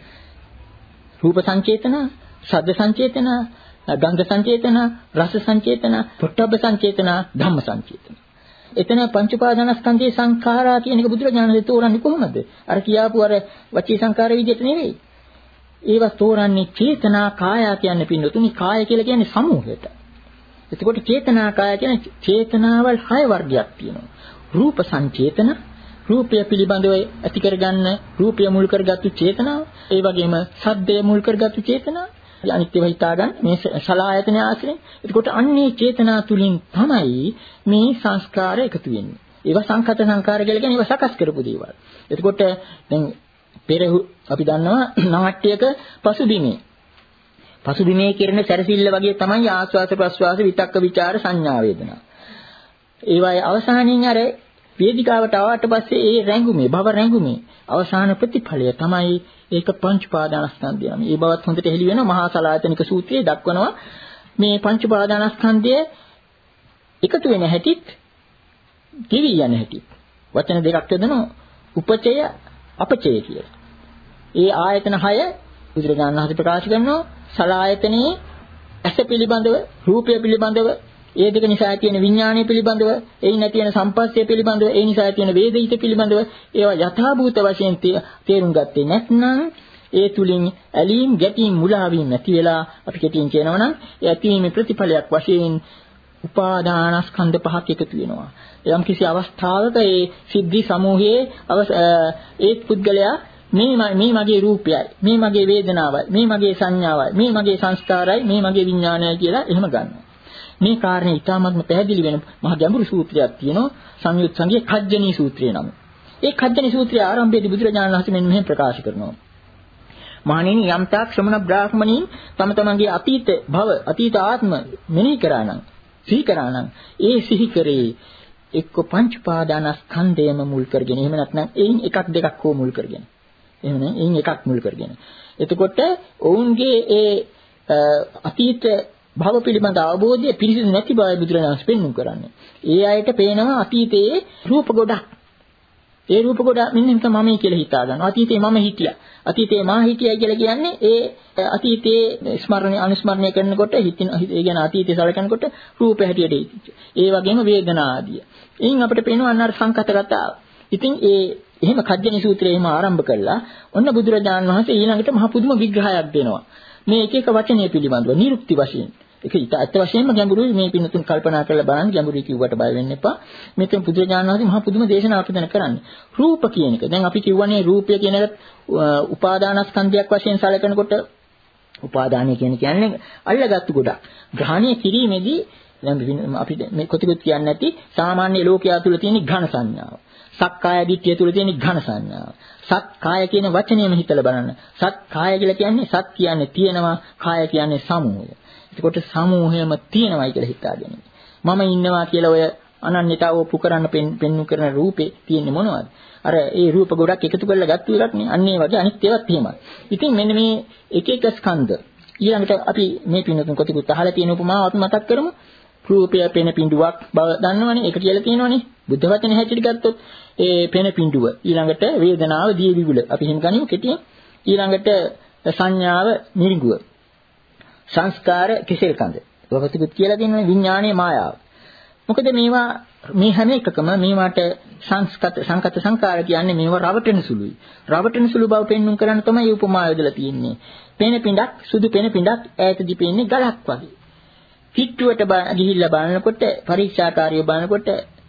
රූප සංචේතන, ශබ්ද සංචේතන, ගන්ධ සංචේතන, රස සංචේතන, පොට්ටබ්බ සංචේතන, ධම්ම සංචේතන. එතන පංච උපාදානස්කන්ධයේ සංඛාරා කියන එක බුදුරජාණන් වහන්සේ තෝරන්නේ කොහොමද? අර කියාපු අර වචී සංඛාර විදිහට නෙවෙයි. ඒවා තෝරන්නේ චේතනා කාය කියන්නේ පින්නතුනි කාය කියලා කියන්නේ සමූහයට. එතකොට චේතනා කාය කියන්නේ චේතනාවල් හය වර්ගයක් තියෙනවා. රූප සංචේතන රූපය පිළිබඳව ඇති කරගන්න රූපය මුල් කරගත්තු චේතනාව. ඒ වගේම ශබ්දය මුල් කරගත්තු චේතනාව. අනිත්‍යව හිතා ගන්න මේ සලආයතන ආශ්‍රයෙන්. එතකොට අන්නේ චේතනා තුලින් තමයි මේ සංස්කාර එකතු වෙන්නේ. ඒවා සංකත සංකාර කියලා කියන්නේ ඒවා සකස් කරපු දේවල්. එතකොට දැන් පෙර අපි දන්නවා නාට්‍යයක පසුබිමේ පසුබිමේ කිරණ සැරසිල්ල වගේ තමයි ආස්වාස ප්‍රස්වාස විතක්ක ਵਿਚාර සංඥා වේදනා. ඒවායේ අවසානයේ අර වේදිකාවට ආවට පස්සේ ඒ රැඟුමේ භව රැඟුමේ අවසාන ප්‍රතිඵලය තමයි ඒක පංච උපාදානස්කන්ධය. මේ බවත් හොඳට හෙළි වෙනවා මහා සලායතනික සූත්‍රයේ දක්වනවා මේ පංච උපාදානස්කන්ධය එකතු වෙන හැටිත් කිවි යන හැටිත් වචන දෙකක් යොදනවා උපචය අපචය කියලා. ඒ ආයතන හය බුදුරජාණන් වහන්සේ ප්‍රකාශ කරනවා සලායතනයේ ඇස පිළිබඳව රූපය පිළිබඳව ඒ දෙක නිසා තියෙන විඥානය පිළිබඳව එයි නැති වෙන සම්පස්සය පිළිබඳව ඒ නිසා තියෙන වේදිත පිළිබඳව ඒවා යථාභූත වශයෙන් තේරුම් ගත්තේ නැත්නම් ඒ තුලින් ඇලීම් ගැටීම් මුලාවීම් නැති වෙලා අපි කෙටියෙන් කියනවා නම් ඒ ඇතිවීමේ ප්‍රතිඵලයක් වශයෙන් උපාදානස්කන්ධ පහක් එකතු වෙනවා. යම් කිසි අවස්ථාවක ඒ සිද්ධි සමූහයේ ඒ පුද්ගලයා මේ මේ මගේ රූපයයි, මේ මගේ වේදනාවයි, මේ මගේ සංඥාවයි, මේ මගේ සංස්කාරයි, මේ මගේ විඥානයයි කියලා එහෙම ගන්නවා. මේ කාරණේ ඊටාත්ම පැහැදිලි වෙන මහ ගැඹුරු සූත්‍රයක් තියෙනවා සංයුත් සංගයේ කජ්ජනී සූත්‍රය නම. ඒ කජ්ජනී සූත්‍රයේ ආරම්භයේදී බුදුරජාණන් වහන්සේ මෙන්න මෙහෙම ප්‍රකාශ කරනවා. මහණෙනි යම් තාක් ශ්‍රමණ බ්‍රාහ්මණීන් තම තමන්ගේ අතීත භව අතීත ආත්ම මෙනෙහි කරා නම් සිහි කරා නම් ඒ සිහි කරේ එක්ක පංච පාදානස්කන්ධයම මුල් කරගෙන එහෙම නැත්නම් එයින් එකක් දෙකක් හෝ මුල් කරගෙන එහෙම නේ එයින් එකක් මුල් කරගෙන එතකොට ඔවුන්ගේ ඒ අතීත භව පිළිබඳ අවබෝධය පිරිසිදු නැති බව බුදුරජාණන් පෙන්වු කරන්නේ. ඒ අයට පේනවා අතීතයේ රූප ගොඩක්. ඒ රූප ගොඩ මෙන්න හිත මමයි කියලා හිතා ගන්නවා. අතීතේ මම හිටියා. අතීතේ මා හිටියයි කියලා කියන්නේ ඒ අතීතයේ ස්මරණය අනුස්මරණය කරනකොට හිතින ඒ කියන අතීතය සලකනකොට රූප හැටියට හිටිච්ච. ඒ වගේම වේදනා ආදිය. එයින් අපිට පේනවා අන්න අර සංකත කතාව. ඉතින් ඒ එහෙම කජ්ජනි සූත්‍රය එහෙම ආරම්භ කළා. ඔන්න බුදුරජාණන් වහන්සේ ඊළඟට මහ පුදුම විග්‍රහයක් දෙනවා. මේ එක එක වචනය පිළිබඳව නිරුක්ති වශයෙන් ඒක ඊට අත් වශයෙන්ම ගැඹුරුයි මේ පින්නතුන් කල්පනා කරලා බලන්න ගැඹුරුයි කිව්වට බය වෙන්න එපා. මෙතන බුදුරජාණන් වහන්සේ මහා පුදුම දේශනාවක් දෙන කරන්නේ. රූප කියන එක. දැන් අපි කියවනේ රූපය කියන එක උපාදානස්කන්ධයක් වශයෙන් සැලකනකොට උපාදානය කියන කියන්නේ අල්ලගත්තු ගොඩක්. ග්‍රහණය කිරීමේදී දැන් අපි මේ කොටිකුත් කියන්නේ නැති සාමාන්‍ය ලෝකයා තුල තියෙන ඝන සංඥාව. සක්කාය දිට්ඨිය තුල තියෙන ඝන සංඥාව. සක්කාය කියන වචනයම හිතලා බලන්න. සක්කාය කියලා කියන්නේ සත් කියන්නේ තියෙනවා, කාය කියන්නේ සමූහය. එතකොට සමූහයම තියෙනවයි කියලා හිතාගෙන. මම ඉන්නවා කියලා ඔය අනන්‍යතාව ඔප්පු කරන්න පෙන්වු කරන රූපේ තියෙන්නේ මොනවද? අර ඒ රූප ගොඩක් එකතු කරලා ගත්ත එකක් නේ. අන්න ඒ වගේ අනිත් ඒවාත් එහෙමයි. ඉතින් මෙන්න මේ එක එක ස්කන්ධ ඊළඟට අපි මේ පින්නතුන් කොටිකුත් අහලා තියෙන උපමාවක් මතක් කරමු. රූපය පෙන පිඬුවක් බව දන්නවනේ. ඒක කියලා තියෙනවනේ. බුද්ධ වචනේ හැටියට ගත්තොත් ඒ පෙන පිඬුව ඊළඟට වේදනාව දිය විගුල. අපි එහෙම ගනිමු කෙටියෙන්. ඊළඟට සංඥාව මිරිඟුව. සංස්කාර කෙසෙල් කඳ. ඔබතුත් කියලා දෙන්නේ විඥානයේ මායාව. මොකද මේවා මේ හැම එකකම මේවට සංස්කත සංකත සංකාර කියන්නේ මේවා රවටෙන සුළුයි. රවටෙන සුළු බව පෙන්වන්න කරන්න තමයි උපමා යොදලා තියෙන්නේ. පෙන පිඬක් සුදු පෙන පිඬක් ඈතදී පෙන්නේ ගලක් වගේ. කිට්ටුවට ගිහිල්ලා බලනකොට පරීක්ෂාකාරීව බලනකොට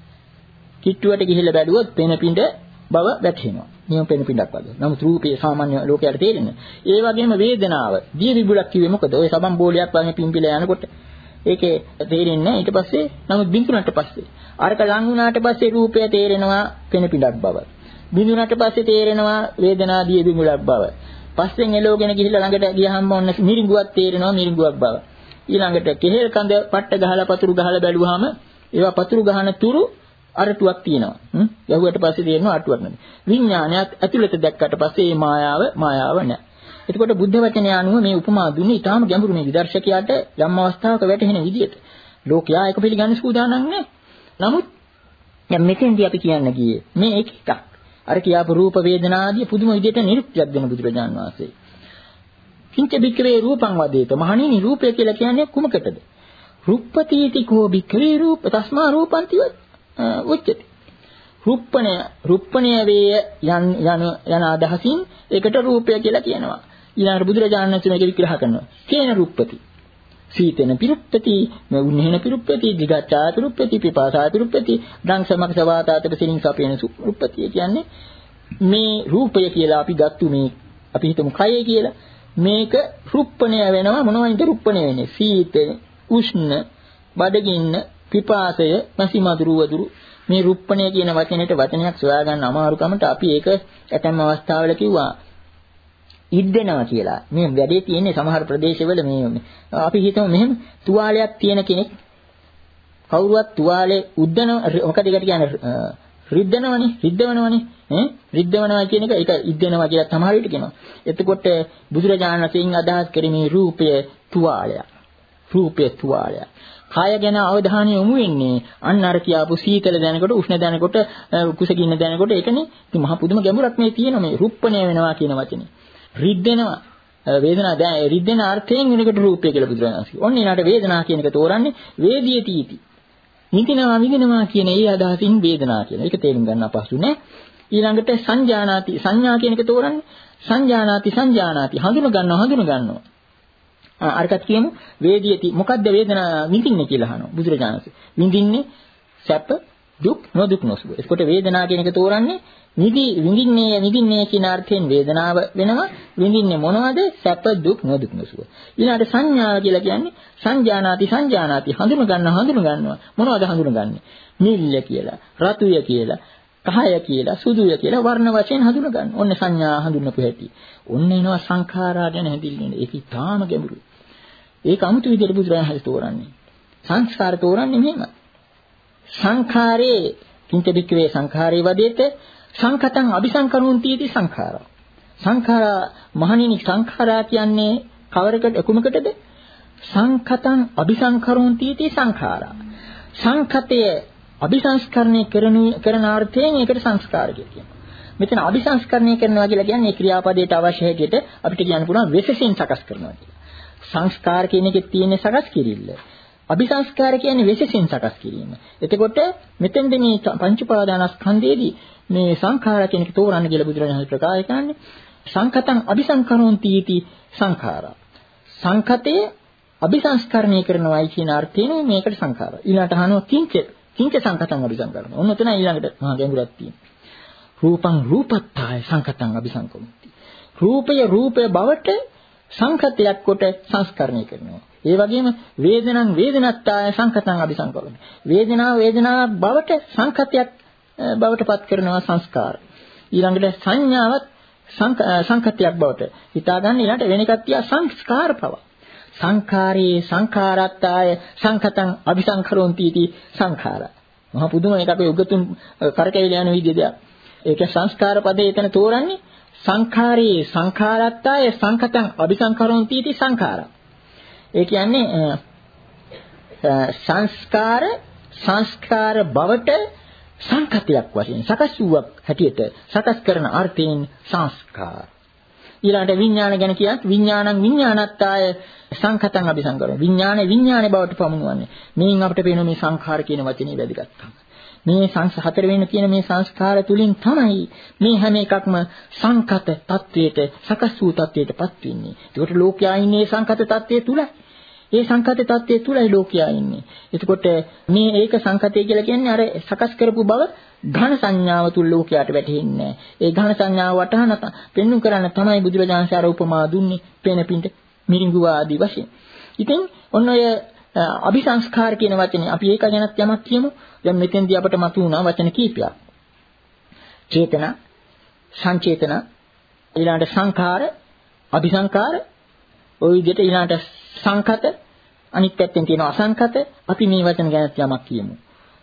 කිට්ටුවට ගිහිල්ලා බැලුවොත් පෙන පිඬ බව වැටහෙනවා. නියම පෙන පිඬක් වගේ. නමුත් රූපයේ සාමාන්‍ය ලෝකයට තේරෙන්නේ. ඒ වගේම වේදනාව. දිය විබුලක් කිව්වේ මොකද? ඔය සබන් බෝලයක් වගේ පිම්පිලා යනකොට ඒකේ තේරෙන්නේ නැහැ. ඊට පස්සේ නමුත් බින්දුනට පස්සේ අරක ලං වුණාට පස්සේ රූපය තේරෙනවා පෙන පිඬක් බව. බින්දුනට පස්සේ තේරෙනවා වේදනා දිය විබුලක් බව. පස්සෙන් එලෝගෙන ගිහිල්ලා ළඟට ගියහම ඔන්න මිරිඟුවක් තේරෙනවා මිරිඟුවක් බව. ඊළඟට කෙහෙල් කඳ පට්ට ගහලා පතුරු ගහලා බැලුවාම ඒවා පතුරු ගහන තුරු අරටුවක් තියෙනවා. හ්ම්. යහුවට පස්සේ තියෙනවා අටුවක් නෙමෙයි. විඥානයත් ඇතුළත දැක්කට පස්සේ මේ මායාව මායාව නැහැ. එතකොට බුද්ධ වචනය අනුව මේ උපමා දුන්නේ ඊටාම ගැඹුරු මේ විදර්ශකයාට යම් අවස්ථාවක වැටහෙන විදිහට. ලෝකයා ඒක පිළිගන්න සූදානම් නැහැ. නමුත් දැන් මෙතෙන්දී අපි කියන්න ගියේ මේ එක එකක්. අර කියාපු රූප වේදනා ආදී පුදුම විදිහට නිරුක්තියක් දෙන බුදුරජාණන් වහන්සේ. කිංච බික්කවේ රූපං වදේත. මහණෙනි රූපය කියලා කියන්නේ කුමකටද? රුප්පතීති කෝ බික්කවේ රූප තස්මා රූපන්ති උච්චති. රුප්පණය රුප්පණය වේ යන යන යන අදහසින් ඒකට රූපය කියලා කියනවා. ඊළඟට බුදුරජාණන් වහන්සේ මේක විග්‍රහ කරනවා. කේන රුප්පති. සීතෙන පිරුප්පති, උන්නේන පිරුප්පති, දිගච්ඡා පිරුප්පති, පිපාසා පිරුප්පති, දංශමක සවාතාතක සිරින් සපේන රුප්පති කියන්නේ මේ රූපය කියලා අපි ගත්තු මේ අපි හිතමු කය කියලා. මේක රුප්පණය වෙනවා මොනවයින්ද රුප්පණය වෙන්නේ? සීතෙන, උෂ්ණ, බඩගින්න, පිපාසය, මසිමදුරු වදුරු මේ රුප්පණය කියන වචනෙට වචනයක් සොයා ගන්න අමාරුකමට අපි ඒක ඇතැම් අවස්ථාවල කිව්වා ඉද්දෙනවා කියලා. මේ වැඩේ තියෙන්නේ සමහර ප්‍රදේශවල මේ අපි හිතමු මෙහෙම තුවාලයක් තියෙන කෙනෙක් කවුරුවත් තුවාලේ උද්දන මොකද ඒකට කියන්නේ රිද්දනවනේ රිද්දවනවනේ ඈ රිද්දවනවා කියන එක ඒක ඉද්දෙනවා කියලා සමහර විට කියනවා. එතකොට බුදුරජාණන් වහන්සේගෙන් අදහස් කරන්නේ රූපය තුවාලයක්. රූපය තුවාලයක්. කාය ගැන අවධානය යොමු වෙන්නේ අන්න අර කියාපු සීතල දැනකොට උෂ්ණ දැනකොට කුසගින්න දැනකොට ඒකනේ. ඉතින් මහා පුදුම ගැඹුරක් මේ තියෙන මේ රුප්පණය වෙනවා කියන වචනේ. රිද්දෙනවා වේදනා දැන් රිද්දෙන අර්ථයෙන් වෙනකට රූපය කියලා බුදුරජාණන් වහන්සේ. ඔන්න ඊළාට වේදනා කියන එක තෝරන්නේ වේදියතිති. නිදිනවා විදිනවා කියන ඒ අදහසින් වේදනා කියන. ඒක තේරුම් ගන්න අපහසු නෑ. ඊළඟට සංජානාති සංඥා කියන එක තෝරන්නේ සංජානාති සංජානාති හඳුන ගන්නවා හඳුන ගන්නවා. අරකට කියමු වේදියති මොකද්ද වේදනා විඳින්නේ කියලා අහනවා බුදුරජාණන් වහන්සේ. විඳින්නේ සැප දුක් නොදුක් නොසුව. ඒකට වේදනා කියන එක තෝරන්නේ නිදි විඳින්නේ විඳින්නේ කියන අර්ථයෙන් වේදනාව වෙනවා. විඳින්නේ මොනවද? සැප දුක් නොදුක් නොසුව. ඊළඟට සංඥාව කියලා කියන්නේ සංජානාති සංජානාති හඳුන ගන්න හඳුන ගන්නවා. මොනවද හඳුනගන්නේ? නිල්ය කියලා, රතුය කියලා, කහය කියලා, සුදුය කියලා වර්ණ වශයෙන් හඳුන ගන්න. ඔන්න සංඥා හඳුන්වපු හැටි. ඔන්න එනවා සංඛාරා ගැන හැදින්නේ. ඒක ඊටාම ගැඹුරුයි. ඒක අමුතු විදිහට බුදුරජාණන් වහන්සේ තෝරන්නේ. සංස්කාර තෝරන්නේ මෙහෙම. සංඛාරේ කිංච බික්කවේ සංඛාරේ වදේත සංකතං අபிසංකරොන්තිති සංඛාරා. සංඛාරා මහණෙනි සංඛාරා කියන්නේ කවරකට කුමකටද? සංකතං අபிසංකරොන්තිති සංඛාරා. සංකතය අபிසංස්කරණය කරන කරන අර්ථයෙන් ඒකට සංස්කාර කියනවා. මෙතන අபிසංස්කරණය කරනවා කියලා කියන්නේ ක්‍රියාපදයට අවශ්‍ය හැටියට අපිට කියන්න පුළුවන් වෙසසින් සකස් කරනවා කියලා. සංස්කාර කියන එකේ තියෙන සකස් කිරිල්ල. අபிසංස්කාර කියන්නේ වෙසසින් සකස් කිරීම. එතකොට මෙතෙන්දී මේ පංච උපාදානස්කන්ධයේදී මේ සංඛාර කියන එක තෝරන්න කියලා බුදුරජාණන් වහන්සේ ප්‍රකාශ කරන්නේ සංකතං අபிසංකරොන්ති इति සංඛාරා. සංකතය අபிසංස්කරණය කරනවායි කියන අර්ථයෙන් මේකට සංඛාරා. ඊළඟට අහනවා කිංච කිංච සංකතං අபிසංකරණ. ඔන්න එතන ඊළඟට මහා ගැඹුරක් තියෙනවා. රූපං රූපත්තාය සංකතං අபிසංකරොන්ති. රූපය රූපය බවට සංකතයක් කොට සංස්කරණය කරනවා. ඒ වගේම වේදනං වේදනත්තාය සංකතං අபிසංකරණ. වේදනාව වේදනාවක් බවට සංකතයක් බවට පත් කරනවා සංස්කාර. ඊළඟට සංඥාවත් සංකතයක් බවට හිතා ගන්න ඊළඟට වෙන එකක් තියා සංස්කාර පව. සංඛාරේ සංඛාරත්තාය සංකතං අபிසංකරොන්ති इति සංඛාරා. මහා පුදුම එකක් ඔය උගතුන් කරකැවිලා යන විදිය දෙයක්. ඒක සංස්කාර පදේ එතන තෝරන්නේ සංඛාරේ සංඛාරත්තාය සංකතං අபிසංකරොන්ති इति සංඛාරා. ඒ කියන්නේ සංස්කාර සංස්කාර බවට සංකතයක් වශයෙන් සකස් වූවක් හැටියට සකස් කරන අර්ථයෙන් සංස්කාර. ඊළඟට විඥාන ගැන කියත් විඥානං විඥානත්තාය සංකතං අபிසංකරණ. විඥානේ විඥානේ බවට පමුණුවන්නේ. මේන් අපිට පේන මේ සංඛාර කියන වචනේ වැදගත්කම. මේ සංස් හතර වෙන කියන මේ සංස්කාර තුලින් තමයි මේ හැම එකක්ම සංකත තත්වයට සකස් වූ තත්වයටපත් වෙන්නේ. ඒකට ලෝකයා ඉන්නේ සංකත තත්වයේ තුල. ඒ සංකත තත්වයේ තුලයි ලෝකයා ඉන්නේ. එතකොට මේ ඒක සංකතය කියලා කියන්නේ අර සකස් කරපු බව ඝන සංඥාව තුල ලෝකයට වැටෙන්නේ. ඒ ඝන සංඥාව වටහන පෙන්වු කරන්න තමයි බුදුරජාණන් ශ්‍රී උපමා දුන්නේ පේන පිට මිරිඟු ආදී වශයෙන්. ඉතින් ඔන්න ඔය අபிසංස්කාර කියන වචනේ අපි ඒක ගැනත් යමක් කියමු. දැන් මෙතෙන්දී අපට මතුවුණා වචන කීපයක්. චේතන, සංචේතන, ඊළඟට සංඛාර, අபிසංකාර, ඔය විදිහට ඊළඟට සංකත, අනිත් පැත්තෙන් තියෙන අසංකත. අපි මේ වචන ගැනත් යමක් කියමු.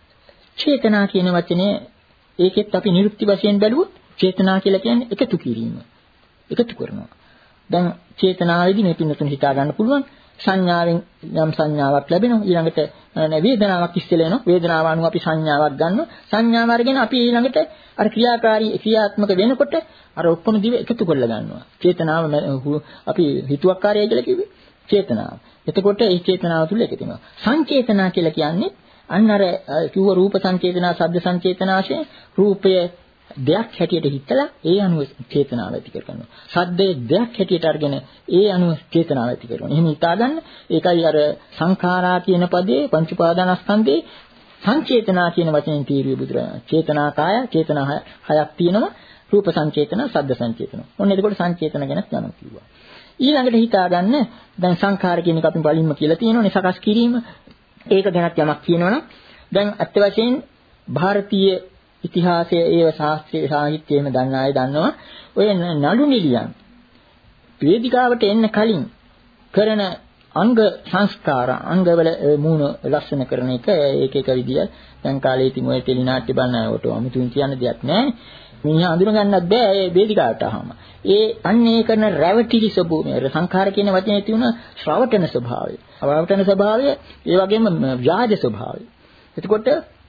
චේතනා කියන වචනේ ඒකෙත් අපි නිරුක්ති වශයෙන් බැලුවොත් චේතනා කියලා කියන්නේ එකතු කිරීම. එකතු කරනවා. දැන් චේතනාවේදී මේ පින්නතුන් හිතා ගන්න පුළුවන් සංඥාවෙන් යම් සංඥාවක් ලැබෙනවා. ඊළඟට වේදනාවක් ඉස්සෙල්ලා එනවා. වේදනාව අනුව අපි සංඥාවක් ගන්නවා. සංඥාව අරගෙන අපි ඊළඟට අර ක්‍රියාකාරී ක්‍රියාත්මක වෙනකොට අර ඔක්කොම දිව එකතු කරලා ගන්නවා. චේතනාව අපි හිතුවක්කාරය කියලා කිව්වේ චේතනාව. එතකොට ඒ චේතනාව තුල එකතු වෙනවා. සංචේතනා කියලා කියන්නේ අන්න අර කිව්ව රූප සංචේතනා, ශබ්ද සංචේතනා වශයෙන් රූපය දෙයක් හැටියට හිතලා ඒ අනුව චේතනාව ඇති කරගන්නවා. ශබ්දයේ දෙයක් හැටියට අරගෙන ඒ අනුව චේතනාව ඇති කරගන්නවා. එහෙම හිතා ගන්න. ඒකයි අර සංඛාරා කියන පදේ පංච උපාදානස්කන්ධේ සංචේතනා කියන වචනෙන් තීරුවේ බුදුරජාණන්. චේතනා කාය, චේතනා හයක් තියෙනවා. රූප සංචේතන, ශබ්ද සංචේතන. ඔන්න එතකොට සංචේතන ගැන යනවා කිව්වා. ඊළඟට හිතා ගන්න දැන් සංඛාර කියන එක අපි බලින්ම කියලා තියෙනවානේ සකස් කිරීම. ඒක ගැනත් යමක් කියනවනම් දැන් අත්‍ය වශයෙන් ಭಾರತೀಯ ඉතිහාසයේ ඒව ශාස්ත්‍රීය සාහිත්‍යයේම දන්න අය දන්නවා ඔය නළු නිලියන් වේදිකාවට එන්න කලින් කරන අංග සංස්කාර අංගවල මූණ ලස්සන කරන එක ඒක එක විදිය. දැන් කාලේ ඉතින් ඔය ටෙලි නාට්‍ය බලන අයට අමුතුන් කියන්න දෙයක් නැහැ. මිනිහා අඳුර ගන්නත් බෑ ඒ වේදිකාවට ආවම. ඒ අන්නේ කරන රැවටිලි ස්වභාවය සංඛාර කියන වචනේ තියෙන ශ්‍රවටන ස්වභාවය. ශ්‍රවටන ස්වභාවය ඒ වගේම ව්‍යාජ ස්වභාවය. එතකොට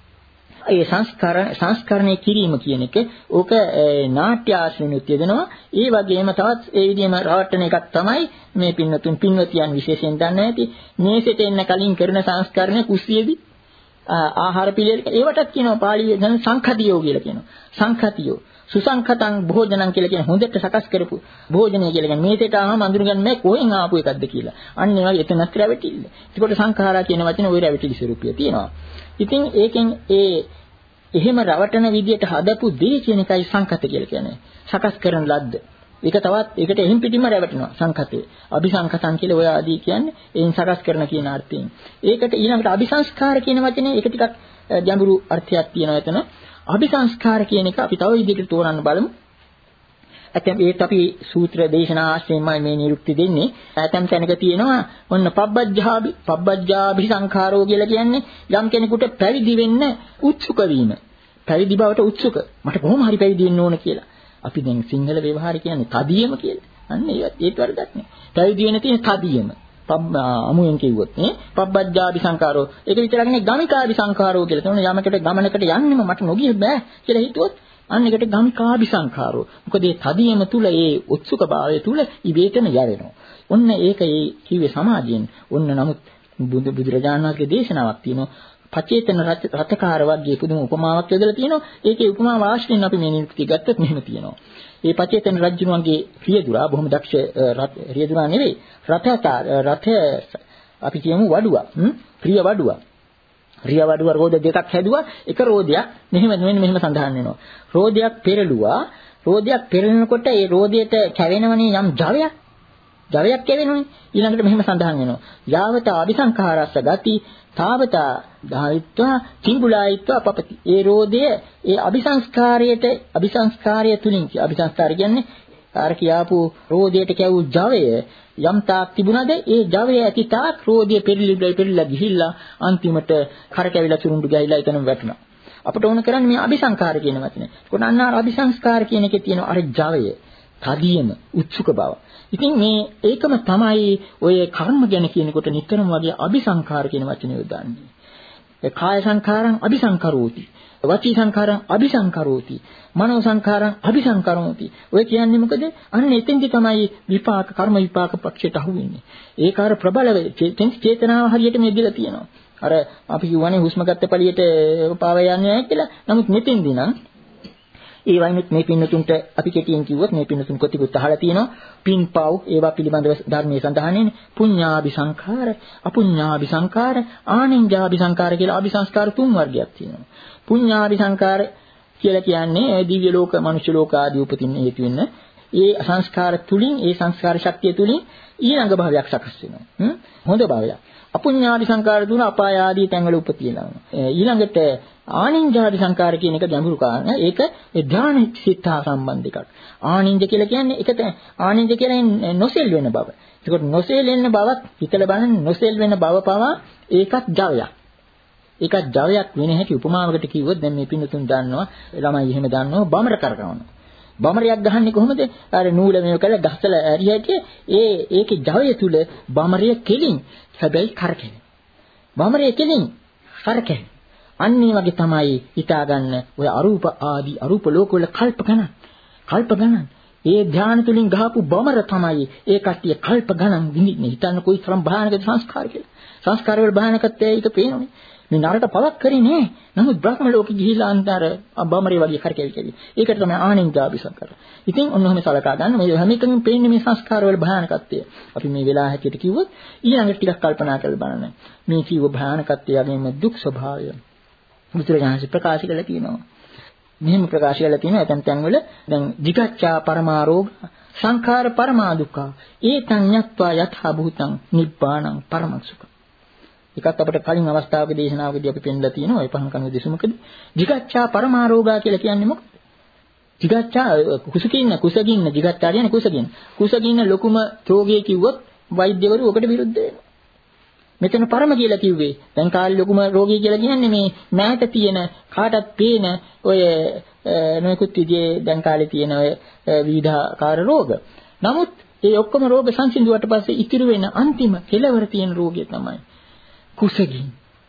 ඒ සංස්කාර සංස්කරණය කිරීම කියන එක ඕක නාට්‍ය ආශ්‍රයනුත් යෙදෙනවා. ඒ වගේම තවත් ඒ විදිහම රවට්ටන එකක් තමයි මේ පින්නතුන් පින්වතියන් විශේෂයෙන් දන්නේ නැති මේසෙට එන්න කලින් කරන සංස්කරණය කුස්සියේදී ආහාර පිළිවෙල ඒවටත් කියනවා පාළියේ දැන් සංඛතියෝ කියලා කියනවා. සංඛතියෝ සුසංඛතං භෝජනං කියලා කියන හොඳට සකස් කරපු භෝජනය කියලා කියන්නේ මේසෙට ආවම අඳුරගන්නේ නැහැ කොහෙන් ආපු එකක්ද කියලා. අන්න ඒ වගේ එතනත් රැවටිල්ල. ඒකට සංඛාරා කියන වචනේ ওই රැවටිලි ස්වරූපය තියෙනවා. ඉතින් ඒකෙන් ඒ එහෙම රවටන විදියට හදපු දේ කියන එකයි සංකත කියලා කියන්නේ. සකස් කරන ලද්ද. ඒක තවත් ඒකට එහින් පිටින්ම රැවටෙනවා සංකතේ. අபிසංකතං කියලා ඔය ආදී කියන්නේ එයින් සකස් කරන කියන අර්ථයෙන්. ඒකට ඊළඟට අபிසංස්කාර කියන වචනේ ඒක ටිකක් ගැඹුරු අර්ථයක් තියෙනවා එතන. අபிසංස්කාර කියන එක අපි තව විදිහකට තෝරන්න බලමු. ඇතැම් ඒත් අපි සූත්‍ර දේශනා ආශ්‍රයෙන්මයි මේ නිරුක්ති දෙන්නේ. ඇතැම් තැනක තියෙනවා ඔන්න පබ්බජ්ජාභි පබ්බජ්ජාභි සංඛාරෝ කියලා කියන්නේ යම් කෙනෙකුට පැවිදි වෙන්න උත්සුක වීම. පැවිදි බවට උත්සුක. මට කොහොම හරි පැවිදි වෙන්න ඕන කියලා. අපි දැන් සිංහල ව්‍යවහාර කියන්නේ තදියම කියලා. අන්න ඒවත් ඒත් වරදක් නෑ. පැවිදි වෙන්න තියෙන තදියම. පබ් අමුයෙන් කිව්වොත් නේ පබ්බජ්ජාභි සංඛාරෝ. ඒක විතරක් නෙවෙයි ගමිකාභි සංඛාරෝ කියලා. තෝරන යමකට ගමනකට යන්නෙම මට නොගිය බෑ කියලා හිතුවොත් අන්න ඒකට ගමිකාභි සංඛාරෝ. මොකද ඒ තදියම තුල ඒ උත්සුකභාවය තුල ඉබේටම යවෙනවා. ඔන්න ඒක ඒ කිව්වේ සමාජයෙන්. ඔන්න නමුත් බුදු බුදුරජාණන් වහන්සේගේ දේශනාවක් තියෙනවා. පචේතන රතකාර වර්ගයේ පුදුම උපමාවක් යොදලා තියෙනවා. ඒකේ උපමා වාශ්‍රයෙන් අපි මේ නිරුක්තිය ගත්තොත් මෙහෙම තියෙනවා. මේ පචේතන රජුණන්ගේ රියදුරා බොහොම දක්ෂ රියදුරා නෙවෙයි. රතකාර රත අපි කියමු වඩුවා. ප්‍රිය වඩුවා. රිය වඩුවා රෝද දෙකක් හැදුවා. එක රෝදයක් මෙහෙම මෙන්න මෙහෙම සඳහන් වෙනවා. රෝදයක් පෙරළුවා. රෝදයක් පෙරලනකොට ඒ රෝදයට කැවෙනවනේ යම් ජවයක්. ජවයක් කැවෙනවනේ. ඊළඟට මෙහෙම සඳහන් වෙනවා. යාවත අபிසංඛාරස්ස ගති තාවතා ධායිත්වා කිඹුලායිත්වා පපති. ඒ රෝදය ඒ අபிසංස්කාරයට අபிසංස්කාරය තුලින් කිය. අபிසංස්කාරය කියන්නේ අර කියාපු රෝදයට කැවු ජවය යම් තාක් තිබුණාද ඒ ජවය ඇති තාක් රෝදය පෙරලිලා පෙරලිලා ගිහිල්ලා අන්තිමට කරකැවිලා චුරුඬු ගෑවිලා එතනම වැටුණා. අපිට ඕන කරන්නේ මේ අபிසංකාර කියන වචනේ. ඒකට අන්න අර අபிසංස්කාර කියන එකේ තියෙන අර ජවය, තදියම, උත්සුක බව. ඉතින් මේ ඒකම තමයි ඔය කර්ම ගැන කියනකොට නිතරම වගේ අபிසංකාර කියන වචනේ යොදන්නේ. ඒ කාය සංඛාරං අபிසංකරෝති. වචී සංඛාරං අபிසංකරෝති. මනෝ සංඛාරං අபிසංකරෝති. ඔය කියන්නේ මොකද? අන්න එතෙන්දි තමයි විපාක කර්ම විපාක පක්ෂයට අහු වෙන්නේ. ඒක අර ප්‍රබල චේතනාව හරියටම යෙදලා තියෙනවා. අර අපි කියවනේ හුස්ම ගත්ත පළියට පාව යන්නේ නැහැ කියලා. නමුත් මෙතෙන්දී නම් ඒ වයින්ත් මේ පින්නතුන්ට අපි කෙටියෙන් කිව්වොත් මේ පින්නතුන් කොටිකුත් අහලා තියෙනවා. පින්පව් ඒවා පිළිබඳව ධර්මයේ සඳහන් පුඤ්ඤාභි සංඛාර, අපුඤ්ඤාභි සංඛාර, ආනිඤ්ඤාභි සංඛාර කියලා අභිසංස්කාර තුන් වර්ගයක් තියෙනවා. පුඤ්ඤාභි සංඛාර කියලා කියන්නේ දිව්‍ය ලෝක, මනුෂ්‍ය ලෝක ආදී උපතින් හේතු වෙන ඒ සංස්කාර තුලින්, ඒ සංස්කාර ශක්තිය තුලින් ඊළඟ භාවයක් සකස් වෙනවා. හොඳ භාවයක්. අපුඤ්ඤාභි සංඛාර තුන අපාය ආදී තැන්වල උපතියනවා. ඊළඟට ආනිඤ්ඤාදි සංකාර කියන එක ගැඹුරු කාරණා. ඒක ධ්‍යාන සිතා සම්බන්ධ එකක්. ආනිඤ්ඤ කියලා කියන්නේ ඒක ආනිඤ්ඤ කියන්නේ නොසෙල් වෙන බව. ඒකට නොසෙල් වෙන බවත් හිතලා බලන්න නොසෙල් වෙන බව පවා ඒකත් ජවයක්. ඒකත් ජවයක් වෙන හැටි උපමාවකට කිව්වොත් දැන් මේ පින්නතුන් දන්නවා ළමයි එහෙම දන්නවා බමර කරකවනවා. බමරයක් ගහන්නේ කොහොමද? අර නූල මේව කරලා ගහලා ඇරියට ඒ ඒකේ ජවය තුල බමරය කෙලින් හැබැයි කරකෙන. බමරය කෙලින් කරකෙන. අන්න ඒ වගේ තමයි හිතා ගන්න ඔය අරූප ආදී අරූප ලෝකවල කල්ප ගණන් කල්ප ගණන් ඒ ධානය තුලින් ගහපු බමර තමයි ඒ කට්ටිය කල්ප ගණන් විඳින්නේ. හිතන්න කොයි තරම් භයානක සංස්කාර කියලා. සංස්කාර වල භයානකත්වය ඒක පේනෝනේ. මේ නරක පවක් කරේ නෑ. නමුත් බ්‍රහ්ම ලෝකෙ ගිහිලා අන්තර බමරේ වගේ කරකැවි කැවි. ඒකට තමයි ආනිඤ්ඤාභි සංකාර. ඉතින් ඔන්න ඔහම සලකා ගන්න මේ හැම එකකින් පේන්නේ මේ සංස්කාර වල භයානකත්වය. අපි මේ වෙලාව හැටියට කිව්වොත් ඊළඟට ටිකක් කල්පනා කරලා බලන්න. මේ කිව්ව භයානකත්වය යගෙම දුක් ස්වභාවය බුදුරජාණන් ප්‍රකාශ කළා කියනවා. මෙහෙම ප්‍රකාශ කළා කියනවා ඇතන් තැන් වල දැන් jigacchā paramārōga සංඛාර පරමා දුක්ඛ ඒතං ඤත්වා යථා භූතං නිබ්බාණං පරමං සුඛං. ඒකත් අපිට කලින් අවස්ථාවක දේශනාවකදී අපි පෙන්නලා තියෙනවා. ඒ පහන් කනුව දෙසුමකදී jigacchā paramārōga කියලා කියන්නේ මොකක්ද? jigacchā කුසකින්න කුසකින්න jigacchā කියන්නේ කුසකින්න. කුසකින්න ලොකුම රෝගය කිව්වොත් වෛද්‍යවරු ඔකට විරුද්ධ වෙනවා. මෙතන පරම කියලා කිව්වේ දැන් කාලේ ලොකුම රෝගී කියලා කියන්නේ මේ මෑත තියෙන කාටත් පේන ඔය නොයෙකුත් විදිහේ දැන් කාලේ තියෙන ඔය විවිධාකාර රෝග. නමුත් ඒ ඔක්කොම රෝග සංසිඳුවට පස්සේ ඉතිරි වෙන අන්තිම කෙලවර තියෙන රෝගය තමයි කුසගින්.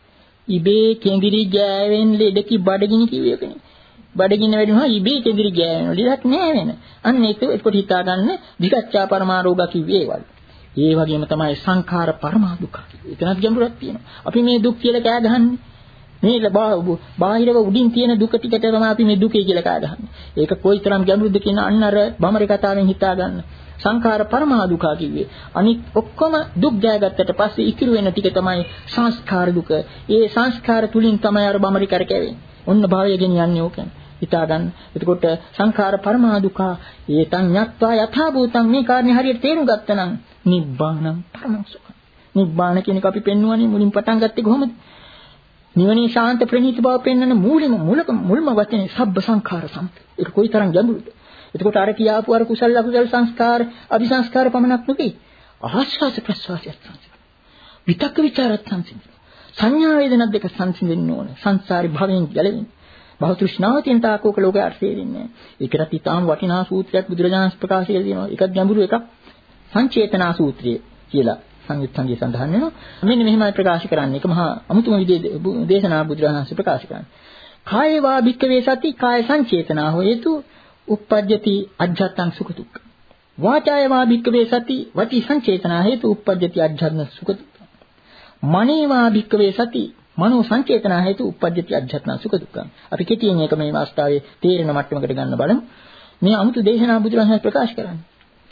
ඉබේ කෙඳිරි ගෑවෙන් ලෙඩකි බඩගිනි කිව්වේ එකනේ. බඩගින්න වැඩි වුණා ඉබේ කෙඳිරි ගෑවෙන ලෙඩක් නෑ වෙන. අන්න ඒක එක්කොට හිතා ගන්න jigacchā paramārōga කිව්වේ ඒවල්. ඒ වගේම තමයි සංඛාර පරමා දුක්ඛ. එතනත් ගැඹුරක් තියෙනවා. අපි මේ දුක් කියලා කෑ ගහන්නේ. මේ බාහිරව උඩින් තියෙන දුක ටිකට තමයි අපි මේ දුකයි කියලා කෑ ගහන්නේ. ඒක කොයිතරම් ගැඹුරුද කියන අන්න අර බමරේ කතාවෙන් හිතා ගන්න. සංඛාර පරමා දුක්ඛ කිව්වේ. අනිත් ඔක්කොම දුක් ගෑගත්තට පස්සේ ඉතිරි වෙන ටික තමයි සංස්කාර දුක. ඒ සංස්කාර තුලින් තමයි අර බමරේ කරකැවෙන්නේ. ඔන්න භවය ගෙනියන්නේ ඕකෙන්. හිතා ගන්න. එතකොට සංඛාර පරමා දුක්ඛ ඒතං යත්වා යථා භූතං මේ කාරණේ හරියට තේරුම් ගත්තා නම් නිබ්බාණං පරමං සුඛං. නිබ්බාණ කියන එක අපි පෙන්වන්නේ මුලින් පටන් ගත්තේ කොහොමද? නිවනේ ශාන්ත ප්‍රණීත බව පෙන්වන මූලික මුලක මුල්ම වචනේ සබ්බ සංඛාර සම්පත. ඒක කොයිතරම් ගැඹුරුද? එතකොට අර කියාපු අර කුසල අකුසල සංස්කාර අபிසංස්කාර පමණක් නෙවෙයි. ආස්වාස ප්‍රස්වාසයත් සංසිඳන. විතක්ක ਵਿਚාරත් සංසිඳන. සංඥා වේදනා දෙක සංසිඳෙන්න ඕන. සංසාරි භවයෙන් ගැලවෙන්න. භව තෘෂ්ණාව තියෙන තාකෝක ලෝකේ අර්ථය දෙන්නේ. ඒකට ඉතාම වටිනා සූත්‍රයක් බුදුරජාණන් ප්‍රකාශ කරලා තියෙනවා. ඒකත් ගැඹුරු එකක්. සංචේතනා සූත්‍රය කියලා සංයුත් සංගය සඳහන් වෙනවා. මෙන්න මෙහෙමයි ප්‍රකාශ කරන්නේ. ඒක මහා අමුතුම විදිහේ දේශනා බුදුරජාණන් ප්‍රකාශ කරන්නේ. කායේ වා භික්කවේ සති කාය සංචේතනා හේතු uppajjati ajjatan sukha dukkha. වාචාය වා භික්කවේ සති වචී සංචේතනා හේතු uppajjati ajjatan sukha dukkha. මනේ වා භික්කවේ සති මනෝ සංචේතනා හේතු uppajjati ajjatan sukha dukkha. අපි කෙටියෙන් ඒක මේ අවස්ථාවේ තේරෙන මට්ටමකට ගන්න බලමු. මේ අමුතු දේශනා බුදුරජාණන් ප්‍රකාශ කරන්නේ.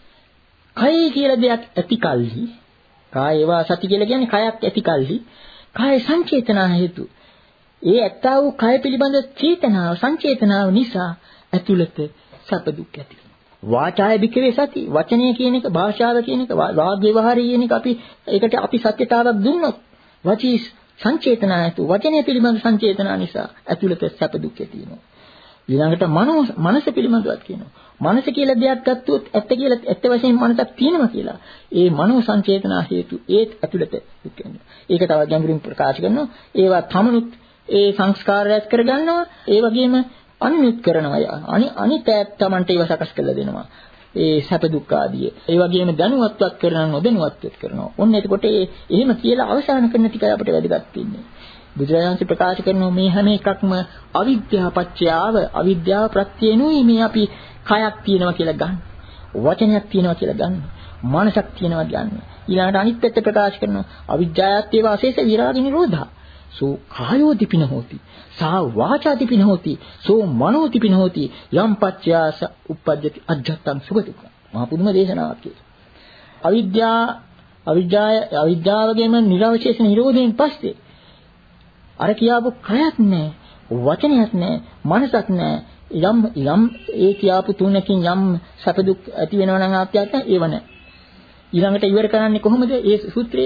කය කියලා දෙයක් ඇති කල්හි කායේවා සති කියලා කියන්නේ කයක් ඇති කල්හි කාය සංචේතනා හේතු ඒ ඇත්තා වූ කය පිළිබඳ චේතනාව සංචේතනාව නිසා ඇතුළත සැප දුක් ඇති වෙනවා. වාචාය භික්ඛවේ සති වචනය කියන එක භාෂාව කියන එක වාග් ව්‍යවහාරය කියන එක අපි ඒකට අපි සත්‍යතාවක් දුන්නොත් වචී සංචේතනා හේතු වචනය පිළිබඳ සංචේතනා නිසා ඇතුළත සැප දුක් ඇති වෙනවා. ඊළඟට මනෝ මනස පිළිබඳවත් කියනවා. මනස කියලා දෙයක් ගත්තොත් ඇත්ත කියලා ඇත්ත වශයෙන්ම මනසක් තියෙනවා කියලා. ඒ මනෝ සංචේතනා හේතු ඒත් ඇතුළත දුක් වෙනවා. ඒක තව ගැඹුරින් ප්‍රකාශ කරනවා. ඒවා තමනුත් ඒ සංස්කාර රැස් කරගන්නවා. ඒ වගේම අනුත් කරනවා. අනි අනිතයත් Tamanට ඒව සකස් කරලා දෙනවා. ඒ සැප දුක් ආදී. ඒ වගේම දැනුවත්වත් කරනවා නොදැනුවත්වත් කරනවා. ඔන්න එතකොට ඒ එහෙම කියලා අවසන් කරන ටිකයි අපිට වැදගත් වෙන්නේ. බුදුරජාණන් ප්‍රකාශ කරනවා මේ හැම එකක්ම අවිද්‍යාව පත්‍යාව අවිද්‍යාව ප්‍රත්‍යේනුයි මේ අපි කයක් තියෙනවා කියලා ගන්න. වචනයක් තියෙනවා කියලා ගන්න. මනසක් තියෙනවා ගන්න. ඊළඟට අනිත් පැත්ත ප්‍රකාශ කරනවා අවිද්‍යාවත් ඒව අශේෂ විරාග නිරෝධා. සෝ කායෝ දිපින හෝති. සා වාචා දිපින හෝති. සෝ මනෝ දිපින හෝති. යම් පත්‍යාස උප්පජ්ජති අජ්ජත්තං සුඛ දුක්ඛ. මහා පුදුම දේශනාවක් කියලා. අවිද්‍යාව අවිද්‍යාව අවිද්‍යාවගේම නිරවශේෂ නිරෝධයෙන් පස්සේ අර කියාපු කයක් නැහැ, වචනයක් නැහැ, මනසක් නැහැ. යම් යම් ඒ කියාපු තුනකින් යම් සැප දුක් ඇති වෙනවා නම් ආත්‍යයක් නැහැ, ඒව නැහැ. ඊළඟට ඉවර කරන්නේ කොහොමද? ඒ සූත්‍රය.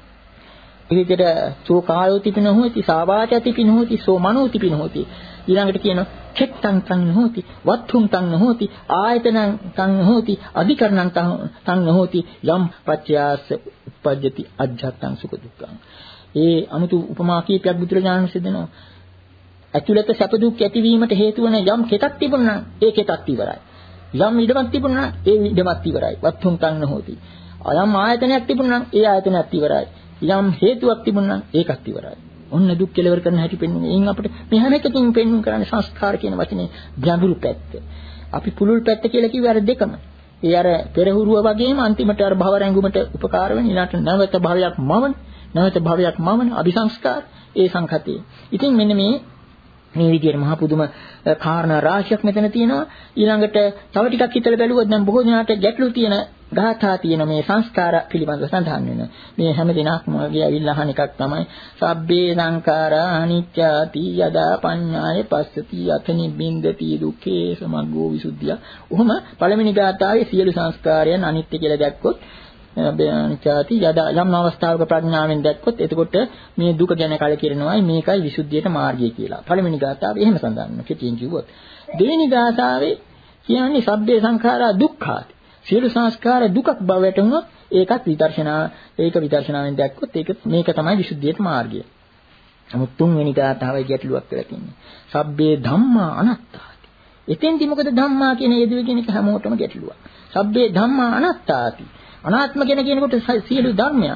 ඒකට සෝ කායෝ තිපින හොති, සාවාචා තිපින හොති, සෝ මනෝ තිපින හොති. ඊළඟට කියනවා චෙත්තං තං හොති, වත්තුං තං හොති, ආයතනං තං හොති, අධිකරණං තං හොති, යම් පත්‍යාස උපජ්ජති අජ්ජත්තං සුඛ දුක්ඛං. ඒ අමුතු උපමා කීපයක් බුදුරජාණන් වහන්සේ දෙනවා. ඇතුළත සැප දුක් ඇතිවීමට හේතු වන යම් කෙතක් තිබුණා නම් ඒ කෙතක් ඉවරයි. යම් ඉඩමක් තිබුණා නම් ඒ ඉඩමක් ඉවරයි. වත්තුම් තන්න හොති. යම් ආයතනයක් තිබුණා නම් ඒ ආයතනයක් ඉවරයි. යම් හේතුවක් තිබුණා නම් ඒකත් ඉවරයි. ඔන්න දුක් කෙලවර කරන හැටි පෙන්වන්නේ. එයින් අපිට මේ හැම එකකින් පෙන්වන්න කරන්නේ සංස්කාර කියන වචනේ ගැඹුරු පැත්ත. අපි පුලුල් පැත්ත කියලා කිව්වේ අර දෙකම. ඒ අර පෙරහුරුව වගේම අන්තිමට අර භව රැඟුමට උපකාර වෙන ඊළාට නැවත භවයක් මවන නැවත භවයක් මවන අபிසංස්කාර ඒ සංඛතේ. ඉතින් මෙන්න මේ මේ විදිහට මහා පුදුම කාරණා රාශියක් මෙතන තියෙනවා. ඊළඟට තව ටිකක් හිතලා බැලුවොත් දැන් බොහෝ දෙනාට ගැටලු තියෙන ගාථා තියෙන මේ සංස්කාර පිළිබඳව සඳහන් වෙන. මේ හැම දිනක්ම වගේ ඇවිල්ලා අහන එකක් තමයි සබ්බේ සංඛාරා අනිච්චාති යදා පඤ්ඤාය පස්සති අතනි බින්දති දුක්ඛේ සමග්ගෝ විසුද්ධිය. උහම පළවෙනි ගාථාවේ සියලු සංස්කාරයන් අනිත්‍ය කියලා දැක්කොත් අනිච්චාති යදා යම් අවස්ථාවක ප්‍රඥාවෙන් දැක්කොත් එතකොට මේ දුක ගැන කලකිරෙනවායි මේකයි විසුද්ධියට මාර්ගය කියලා. පළවෙනි ගාථාවේ එහෙම සඳහන් වෙනවා. කෙටියෙන් කිව්වොත්. දෙවෙනි ගාථාවේ කියන්නේ සබ්බේ සංඛාරා දුක්ඛාති. සියලු සංස්කාර දුකක් බවට වුණොත් ඒකත් විදර්ශනා ඒක විදර්ශනාවෙන් දැක්කොත් ඒක මේක තමයි විසුද්ධියට මාර්ගය. නමුත් තුන්වෙනි ගාථාවේ ගැටලුවක් වෙලා තියෙන්නේ. සබ්බේ ධම්මා අනාත්තාති. එතෙන්දි මොකද ධම්මා කියන යෙදුවේ කියන එක හැමෝටම ගැටලුවක්. සබ්බේ ධම්මා අනාත්තාති. අනාත්ම කියන කියනකොට සියලු ධර්මයන්.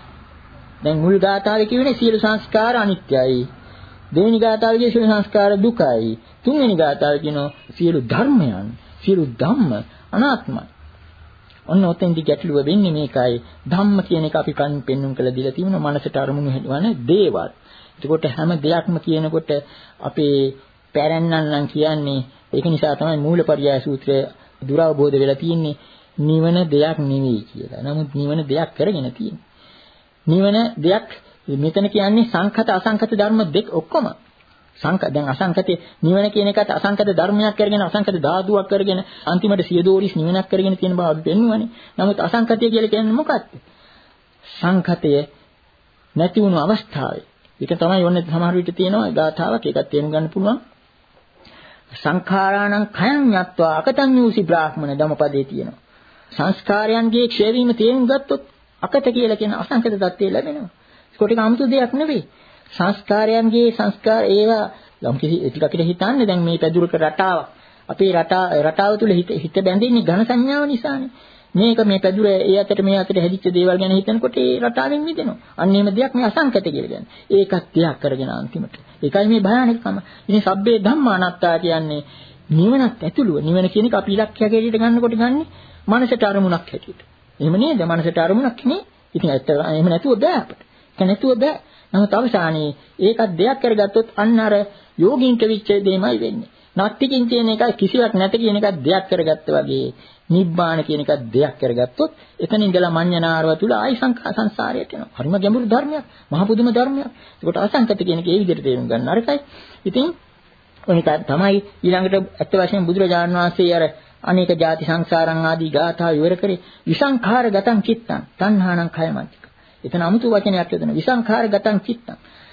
දැන් මුල් ගාථාවේ කියුනේ සියලු සංස්කාර අනිත්‍යයි. දෙවෙනි ගාථාවේ කිය සියලු සංස්කාර දුකයි. තුන්වෙනි ගාථාවේ කියනවා සියලු ධර්මයන්, සියලු ධම්ම අනාත්මයි. ඔන්න ඔතෙන්දි ගැටලුව වෙන්නේ මේකයි. ධම්ම කියන එක අපි කන් පෙන්눔 කළ දීලා තියෙනවා මනසට අරමුණු වෙන දේවල්. එතකොට හැම දෙයක්ම කියනකොට අපේ පැරණන් නම් කියන්නේ ඒක නිසා තමයි මූලපරියාය සූත්‍රය දුරවබෝධ වෙලා තියෙන්නේ. නිවන දෙයක් නෙවෙයි කියලා. නමුත් නිවන දෙයක් කරගෙන තියෙනවා. නිවන දෙයක් මෙතන කියන්නේ සංඛත අසංඛත ධර්ම දෙක ඔක්කොම. සංක දැන් අසංකතේ නිවන කියන එකට අසංකත ධර්මයක් කරගෙන අසංකත ධාතුවක් කරගෙන අන්තිමට සියදෝරිස් නිවනක් කරගෙන තියෙන බව අපි පෙන්වන්නේ. නමුත් අසංකතය කියලා කියන්නේ මොකක්ද? සංකතය නැති වුණු අවස්ථාවේ. ඒක තමයි ඔන්නේ සමහර විට තියෙනවා ගාථාවක් ඒකත් තේරුම් ගන්න පුළුවන්. සංඛාරාණං කයං යත්වා අකතං යූසි බ්‍රාහ්මණ ධම්මපදයේ තියෙනවා. සංස්කාරයන්ගේ ක්ෂය වීම තේරුම් ගත්තොත් අකත කියලා කියන අසංකත தත්ත්වය ලැබෙනවා. ඒක ටික 아무තු දෙයක් නෙවෙයි. සංස්කාරයන්ගේ සංස්කාර ඒවා යම් කිසි ටිකකට හිතන්නේ දැන් මේ පැදුරක රටාවක් අපේ රටා රටාව තුල හිත හිත බැඳෙන්නේ ඝන සංඥාව නිසානේ. මේක මේ පැදුර ඒ අතට මේ අතට හැදිච්ච දේවල් ගැන හිතනකොට ඒ රටාවෙන් මිදෙනවා. අන්න එහෙම දෙයක් මේ අසංකත කියලා කියන්නේ. ඒකත් තියක් කරගෙන අන්තිමට. ඒකයි මේ භයානකකම. ඉතින් සබ්බේ ධම්මා අනාත්තා කියන්නේ නිවනත් ඇතුළුව. නිවන කියන එක අපි ඉලක්කයක් හැටියට ගන්නකොට ගන්නෙ මනසට අරමුණක් හැටියට. එහෙම නේද? මනසට අරමුණක් නේ. ඉතින් ඇත්ත එහෙම නැතුව බෑ අපිට. ඒක නැතුව බෑ. නමුත් අවසානයේ ඒකත් දෙයක් කරගත්තොත් අන්න අර යෝගීන්ට විච්ච දෙයමයි වෙන්නේ. නැත්තිකින් කියන එක කිසිවක් නැත කියන එකක් දෙයක් කරගත්තා වගේ නිබ්බාන කියන එකක් දෙයක් කරගත්තොත් එතන ඉඳලා මඤ්ඤණාරව තුල ආයි සංසාරයට එනවා. හරිම ගැඹුරු ධර්මයක්, මහ පුදුම ධර්මයක්. ඒකට අසංකත කියන එක ඒ විදිහට තේරුම් ගන්න අරකයි. ඉතින් ඔනික තමයි ඊළඟට ඇත්ත වශයෙන්ම බුදුරජාණන් වහන්සේ අර අනේක ಜಾති සංසාරං ආදී ගාථා විවර කරේ විසංඛාර ගතං චිත්තං තණ්හාණං khයමන්තික. එතන 아무තු වචනයක් යොදන විසංඛාර ගතං චිත්තං.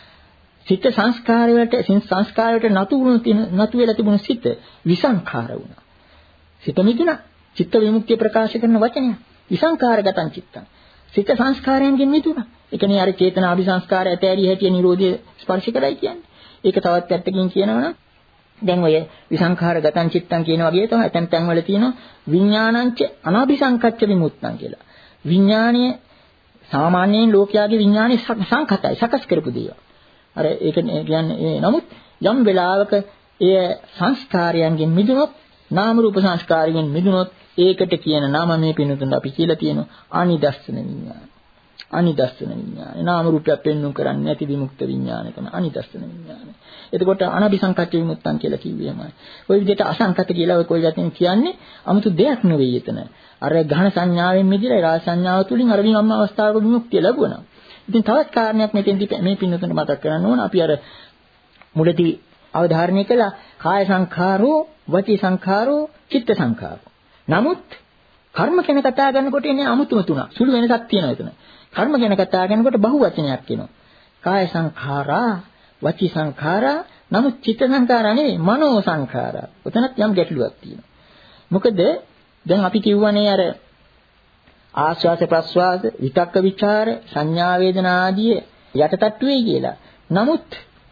සිත සංස්කාර වලට සංස්කාර වලට නතු වුණු නතු වෙලා තිබුණු සිත විසංඛාර වුණා. සිත මිදුණා. චිත්ත විමුක්තිය ප්‍රකාශ කරන වචනය. විසංඛාර ගතං චිත්තං. සිත සංස්කාරයන්ගෙන් මිදුණා. ඒ කියන්නේ අර චේතනා අபிසංස්කාර ඇතෑරිය හැටි නිරෝධය ස්පර්ශ කරයි කියන්නේ. ඒක තවත් පැත්තකින් කියනවනම් දැන් ඔය විසංඛාර ගතං චිත්තං කියන වගේ තමයි ඇතැම් තැන් වල තියෙනවා විඥානංච අනාභිසංකච්ඡ විමුක්තං කියලා. විඥානීය සාමාන්‍යයෙන් ලෝකයාගේ විඥානේ සංකතයි සකස් කරපු දේවල්. අර ඒක කියන්නේ නමුත් යම් වෙලාවක ඒ සංස්කාරයන්ගෙන් මිදුනොත් නාම රූප සංස්කාරයෙන් මිදුනොත් ඒකට කියන නම මේ පිනුතුන් අපි කියලා තියෙනවා අනිදස්සන විඥාන. අනිදස්සන විඥාන. නාම රූපයක් පෙන්වු කරන්නේ නැති විමුක්ත විඥාන තමයි අනිදස්සන විඥාන. එතකොට අනபிසංකච්ඡ විමුක්තං කියලා කිව්වෙමයි. ওই විදිහට අසංකත කියලා ඔය කොයි වචනෙන් කියන්නේ 아무තු දෙයක් නෙවෙයි එතන. අර ඝන සංඥාවෙන් මිදලා රාජ සංඥාව තුලින් අර විමම්ම අවස්ථාවක විමුක්තිය ලැබුණා. ඉතින් තවත් කාරණයක් මෙතෙන්දී මේ පින්නතුන්ට මතක් කරගන්න ඕන. අපි අර මුලදී අවධාරණය කළා කාය සංඛාරෝ, වචී සංඛාරෝ, චිත්ත සංඛාරෝ. නමුත් කර්ම ගැන කතා කරනකොට එන්නේ අමුතුම තුනක්. සුළු වෙනසක් තියෙනවා එතන. කර්ම ගැන කතා කරනකොට බහු වචනයක් එනවා. කාය සංඛාරා, වචී සංඛාරා, නමුත් චිත්ත සංඛාරා නෙවෙයි, මනෝ සංඛාරා. උතනත් යම් ගැටලුවක් තියෙනවා. මොකද දැන් අපි කියවනේ අර ආස්වාස ප්‍රස්වාස, විතක්ක ਵਿਚාර, සංඥා වේදනා ආදී යටටට්ටුවේ කියලා. නමුත්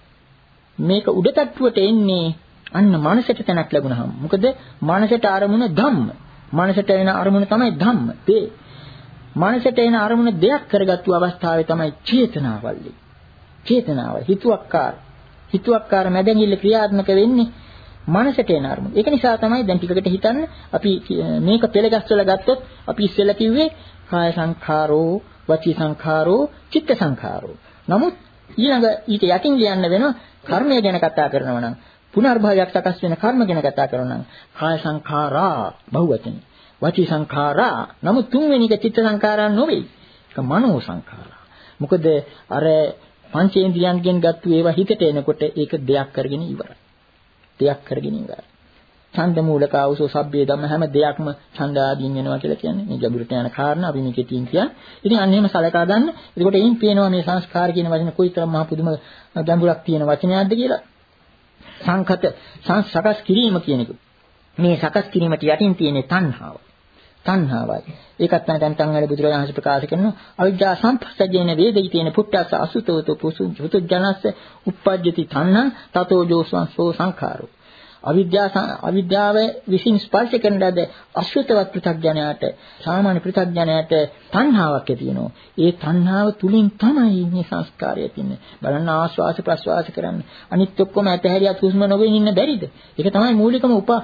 මේක උඩ තට්ටුවට එන්නේ අන්න මනසට තැනක් ලැබුණාම. මොකද මනසට අරමුණ ධම්ම. මනසට එන අරමුණ තමයි ධම්ම. ඒ මනසට එන අරමුණ දෙයක් කරගත්තු අවස්ථාවේ තමයි චේතනාවල්ලි. චේතනාව හිතුවක්කාර. හිතුවක්කාර මැදැඟිල්ල ක්‍රියාත්මක වෙන්නේ මනසට එන අරමුණ. ඒක නිසා තමයි දැන් ටිකකට හිතන්න අපි මේක පෙළගස්සලා ගත්තොත් අපි ඉස්සෙල්ලා කිව්වේ කාය සංඛාරෝ, වචී සංඛාරෝ, චිත්ත සංඛාරෝ. නමුත් ඊළඟ ඊට යටින් ලියන්න වෙනවා කර්මය ගැන කතා කරනවා නම් පුනර්භවයක් සකස් වෙන කර්ම ගැන කතා කරනවා නම් කාය සංඛාරා බහුවචන. වචී සංඛාරා. නමුත් තුන්වෙනි එක චිත්ත සංඛාරා නෙවෙයි. ඒක මනෝ සංඛාරා. මොකද අර පංචේන්ද්‍රියන්ගෙන් ගත්තු ඒවා හිතට එනකොට ඒක දෙයක් කරගෙන ඉවරයි. දෙයක් කරගෙන ඉවරයි. ඡන්ද මූලක ආවසෝ සබ්බේ ධම්ම හැම දෙයක්ම ඡන්ද ආදීන් වෙනවා කියලා කියන්නේ. මේ ගැඹුරට යන කාරණා අපි මේකේ තියෙන කියන්නේ. ඉතින් අන්න එහෙම සලකා ගන්න. එතකොට එයින් පේනවා මේ සංස්කාර කියන වචන කොයිතරම් මහ පුදුම ගැඹුරක් තියෙන වචනයක්ද කියලා. සංකත සංසකස් කිරීම කියන එක. මේ සකස් කිරීමට යටින් තියෙන තණ්හාව. තණ්හාවයි. ඒකත් තමයි දැන් තංගල බුදුරජාණන් වහන්සේ ප්‍රකාශ කරනවා අවිද්‍යා සම්පස්සජේන වේදයි තියෙන පුට්ටස අසුතවතු පුසුජුතු ජනස්ස උප්පජ්ජති තණ්හං තතෝ ජෝසං සෝ සංඛාරෝ. අවිද්‍යාව අවිද්‍යාව විසින් ස්පර්ශ කරන ලද අසුතවත් පෘථග්ජනයාට සාමාන්‍ය පෘථග්ජනයාට තණ්හාවක් ඇති වෙනවා. ඒ තණ්හාව තුලින් තමයි මේ සංස්කාරය තියෙන්නේ. බලන්න ආස්වාස ප්‍රස්වාස කරන්න. අනිත් ඔක්කොම ඇතහැරියත් හුස්ම නොගෙන ඉන්න බැරිද? ඒක තමයි මූලිකම උපා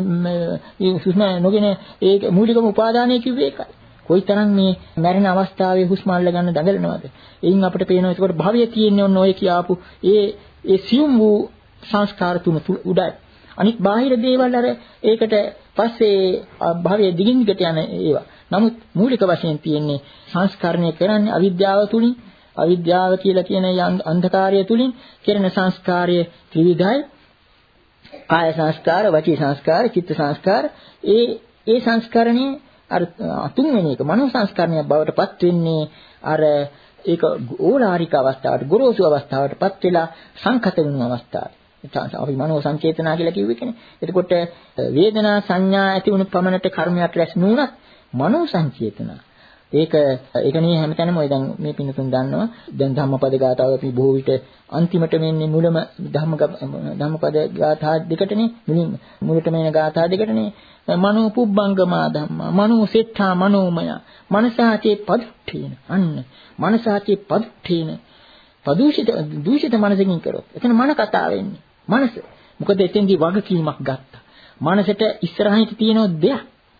හුස්ම නොගෙන ඒ මූලිකම උපාදානය කිව්වේ ඒකයි. කොයිතරම් මේ මැරෙන අවස්ථාවේ හුස්ම අල්ල ගන්න දඟලනවද? එයින් අපිට පේනවා ඒකට භවය තියෙන්නේ ඔන්න ඔය කියාපු ඒ ඒ සියුම් වූ සංස්කාර තුන උඩයි. අනිත් බාහිර දේවල් අර ඒකට පස්සේ භවයේ දිගින් දිගට යන ඒවා. නමුත් මූලික වශයෙන් තියෙන්නේ සංස්කරණය කරන්නේ අවිද්‍යාව තුලින්. අවිද්‍යාව කියලා කියන අන්ධකාරය තුලින් කෙරෙන සංස්කාරය ත්‍රිවිධයි. කාය සංස්කාර, වචී සංස්කාර, චිත්ත සංස්කාර. ඒ ඒ සංස්කරණේ අර තුන්වෙනි එක මනෝ සංස්කරණයක් බවට පත් වෙන්නේ අර ඒක ඕලාරික අවස්ථාවට, ගොරෝසු අවස්ථාවට පත් වෙලා සංකත වෙන අවස්ථාවට. අපි මනෝ සංචේතනා කියලා කිව්වේ කියන්නේ. එතකොට වේදනා සංඥා ඇති වුණු පමණට කර්මයක් රැස් නුනත් මනෝ සංචේතනා. ඒක ඒකනේ හැමතැනම ඔය දැන් මේ පින්නතුන් දන්නවා. දැන් ධම්මපද ගාථාව අපි බොහෝ විට අන්තිමට මෙන්නේ මුලම ධම්ම ධම්මපද ගාථා දෙකටනේ මුලින් මුලට මේන ගාථා දෙකටනේ මනෝ පුබ්බංගමා ධම්මා මනෝ සෙට්ඨා මනෝමය මනසාචේ පදුට්ඨේන අන්න මනසාචේ පදුට්ඨේන පදූෂිත දූෂිත මනසකින් කරොත් එතන මන කතාව වෙන්නේ මනස. මොකද එතෙන්දී වගකීමක් ගත්තා. මනසට ඉස්සරහින් තියෙන දෙයක්.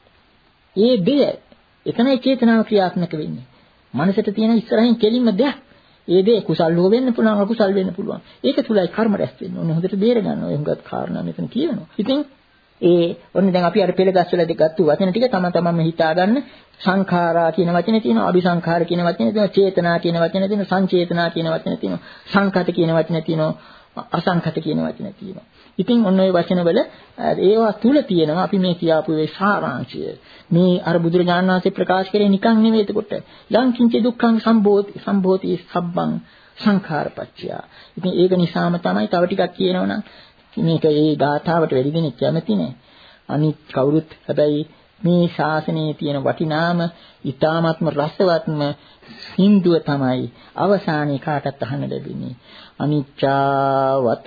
ඒ දෙය එතනයි චේතනාව ක්‍රියාත්මක වෙන්නේ. මනසට තියෙන ඉස්සරහින් කෙලින්ම දෙයක්. ඒ දේ කුසල් හෝ වෙන්න පුළුවන් අකුසල් වෙන්න පුළුවන්. ඒක තුලයි කර්ම රැස් වෙන්නේ. ඔන්න හොඳට බේර ගන්න. ඔය හුඟක් කාරණා මෙතන කියනවා. ඉතින් ඒ ඔන්න දැන් අපි අර පෙළ ගස්වල දෙකතු වචන ටික තම තමන්ම හිතා ගන්න. සංඛාරා කියන වචනේ තියෙනවා, අபிසංඛාර කියන වචනේ තියෙනවා, චේතනා කියන වචනේ තියෙනවා, සංචේතනා කියන වචනේ තියෙනවා, සංකත කියන වචනේ තියෙනවා, අසංකත කියන වචනේ තියෙනවා. ඉතින් ඔන්න ඔය වචනවල ඒවා තුල තියෙනවා අපි මේ කියාපු ඒ සාරාංශය. මේ අර බුදුරජාණන් වහන්සේ ප්‍රකාශ කරේ නිකන් නෙවෙයි. එතකොට යං කිංච දුක්ඛං සම්භෝති සම්භෝති සබ්බං සංඛාරපච්චය. ඉතින් ඒක නිසාම තමයි තව ටිකක් කියනවනම් මේක ඒ ගාථාවට වැඩි දෙනෙක් කැමති නෑ. අනිත් කවුරුත් හැබැයි මේ ශාසනයේ තියෙන වටිනාම ඊ타ත්ම රසවත්ම හින්දුව තමයි අවසානයේ කාටත් අහන්න ලැබෙන්නේ. අනිච්චාවත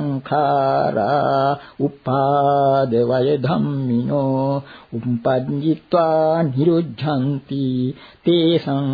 සංඛාරා උපාද වය ධම්මිනෝ උපපඤ්ඤිත්වා නිරුද්ධಂತಿ තේසං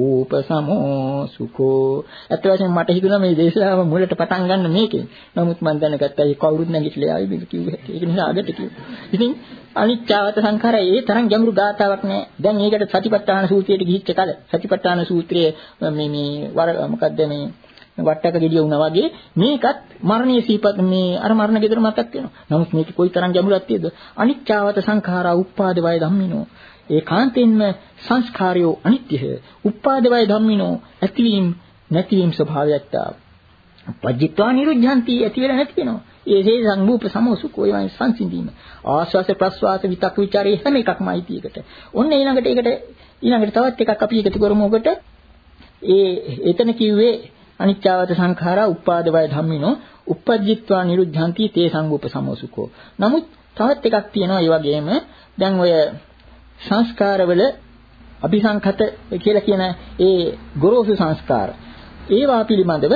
ූපසමෝ සුඛෝ. අත් වශයෙන් මට හිතුණා මේ දේශනාව මුලට පටන් ගන්න මේකෙන්. නමුත් මම දැනගත්තා ඒ කවුරුත් නැගිටලා ආවේ මේක කිව්වේ. ඒක නිසා අගට කිව්වා. ඉතින් අනිච්චාවත සංඛාරය ඒ තරම් ගැඹුරු ගාතාවක් නෑ. දැන් ඒකට සතිපට්ඨාන සූත්‍රයට ගිහිච්ච කල සතිපට්ඨාන සූත්‍රයේ මේ මේ වර මොකද්ද මේ වට්ටක ගෙඩිය වුණා වගේ මේකත් මරණීය සීපත් මේ අර මරණ ගෙදර මතක් වෙනවා. නමුත් මේක කොයි තරම් ගැඹුරක් තියෙද? අනිච්චාවත සංඛාරා උපාද වය ධම්මිනෝ. ඒ කාන්තෙන්ම සංස්කාරයෝ අනිත්‍යය. උපාද වය ධම්මිනෝ ඇතිවීම නැතිවීම ස්වභාවයක් තා. පජ්ජිත්වා නිරුද්ධಂತಿ ඇති වෙලා නැති වෙනවා. ඒ හේ සංභූප සමෝසුකෝ යන සංසිඳීම. ආස්වාස ප්‍රස්වාස විතක් ਵਿਚාරේ හැම එකක්ම අයිතියකට. ඔන්න ඊළඟට ඒකට ඊළඟට තවත් එකක් අපි එකතු කරමු. ඔකට ඒ එතන කිව්වේ අනිච්චාවත සංඛාරා උපාද වය ධම්මිනෝ uppajjitva niruddhanti te sangupa samosukho. නමුත් තවත් එකක් තියෙනවා ඒ වගේම දැන් ඔය සංස්කාරවල අபிසංඛත කියලා කියන ඒ ගොරෝසු සංස්කාර ඒවා පිළිබඳව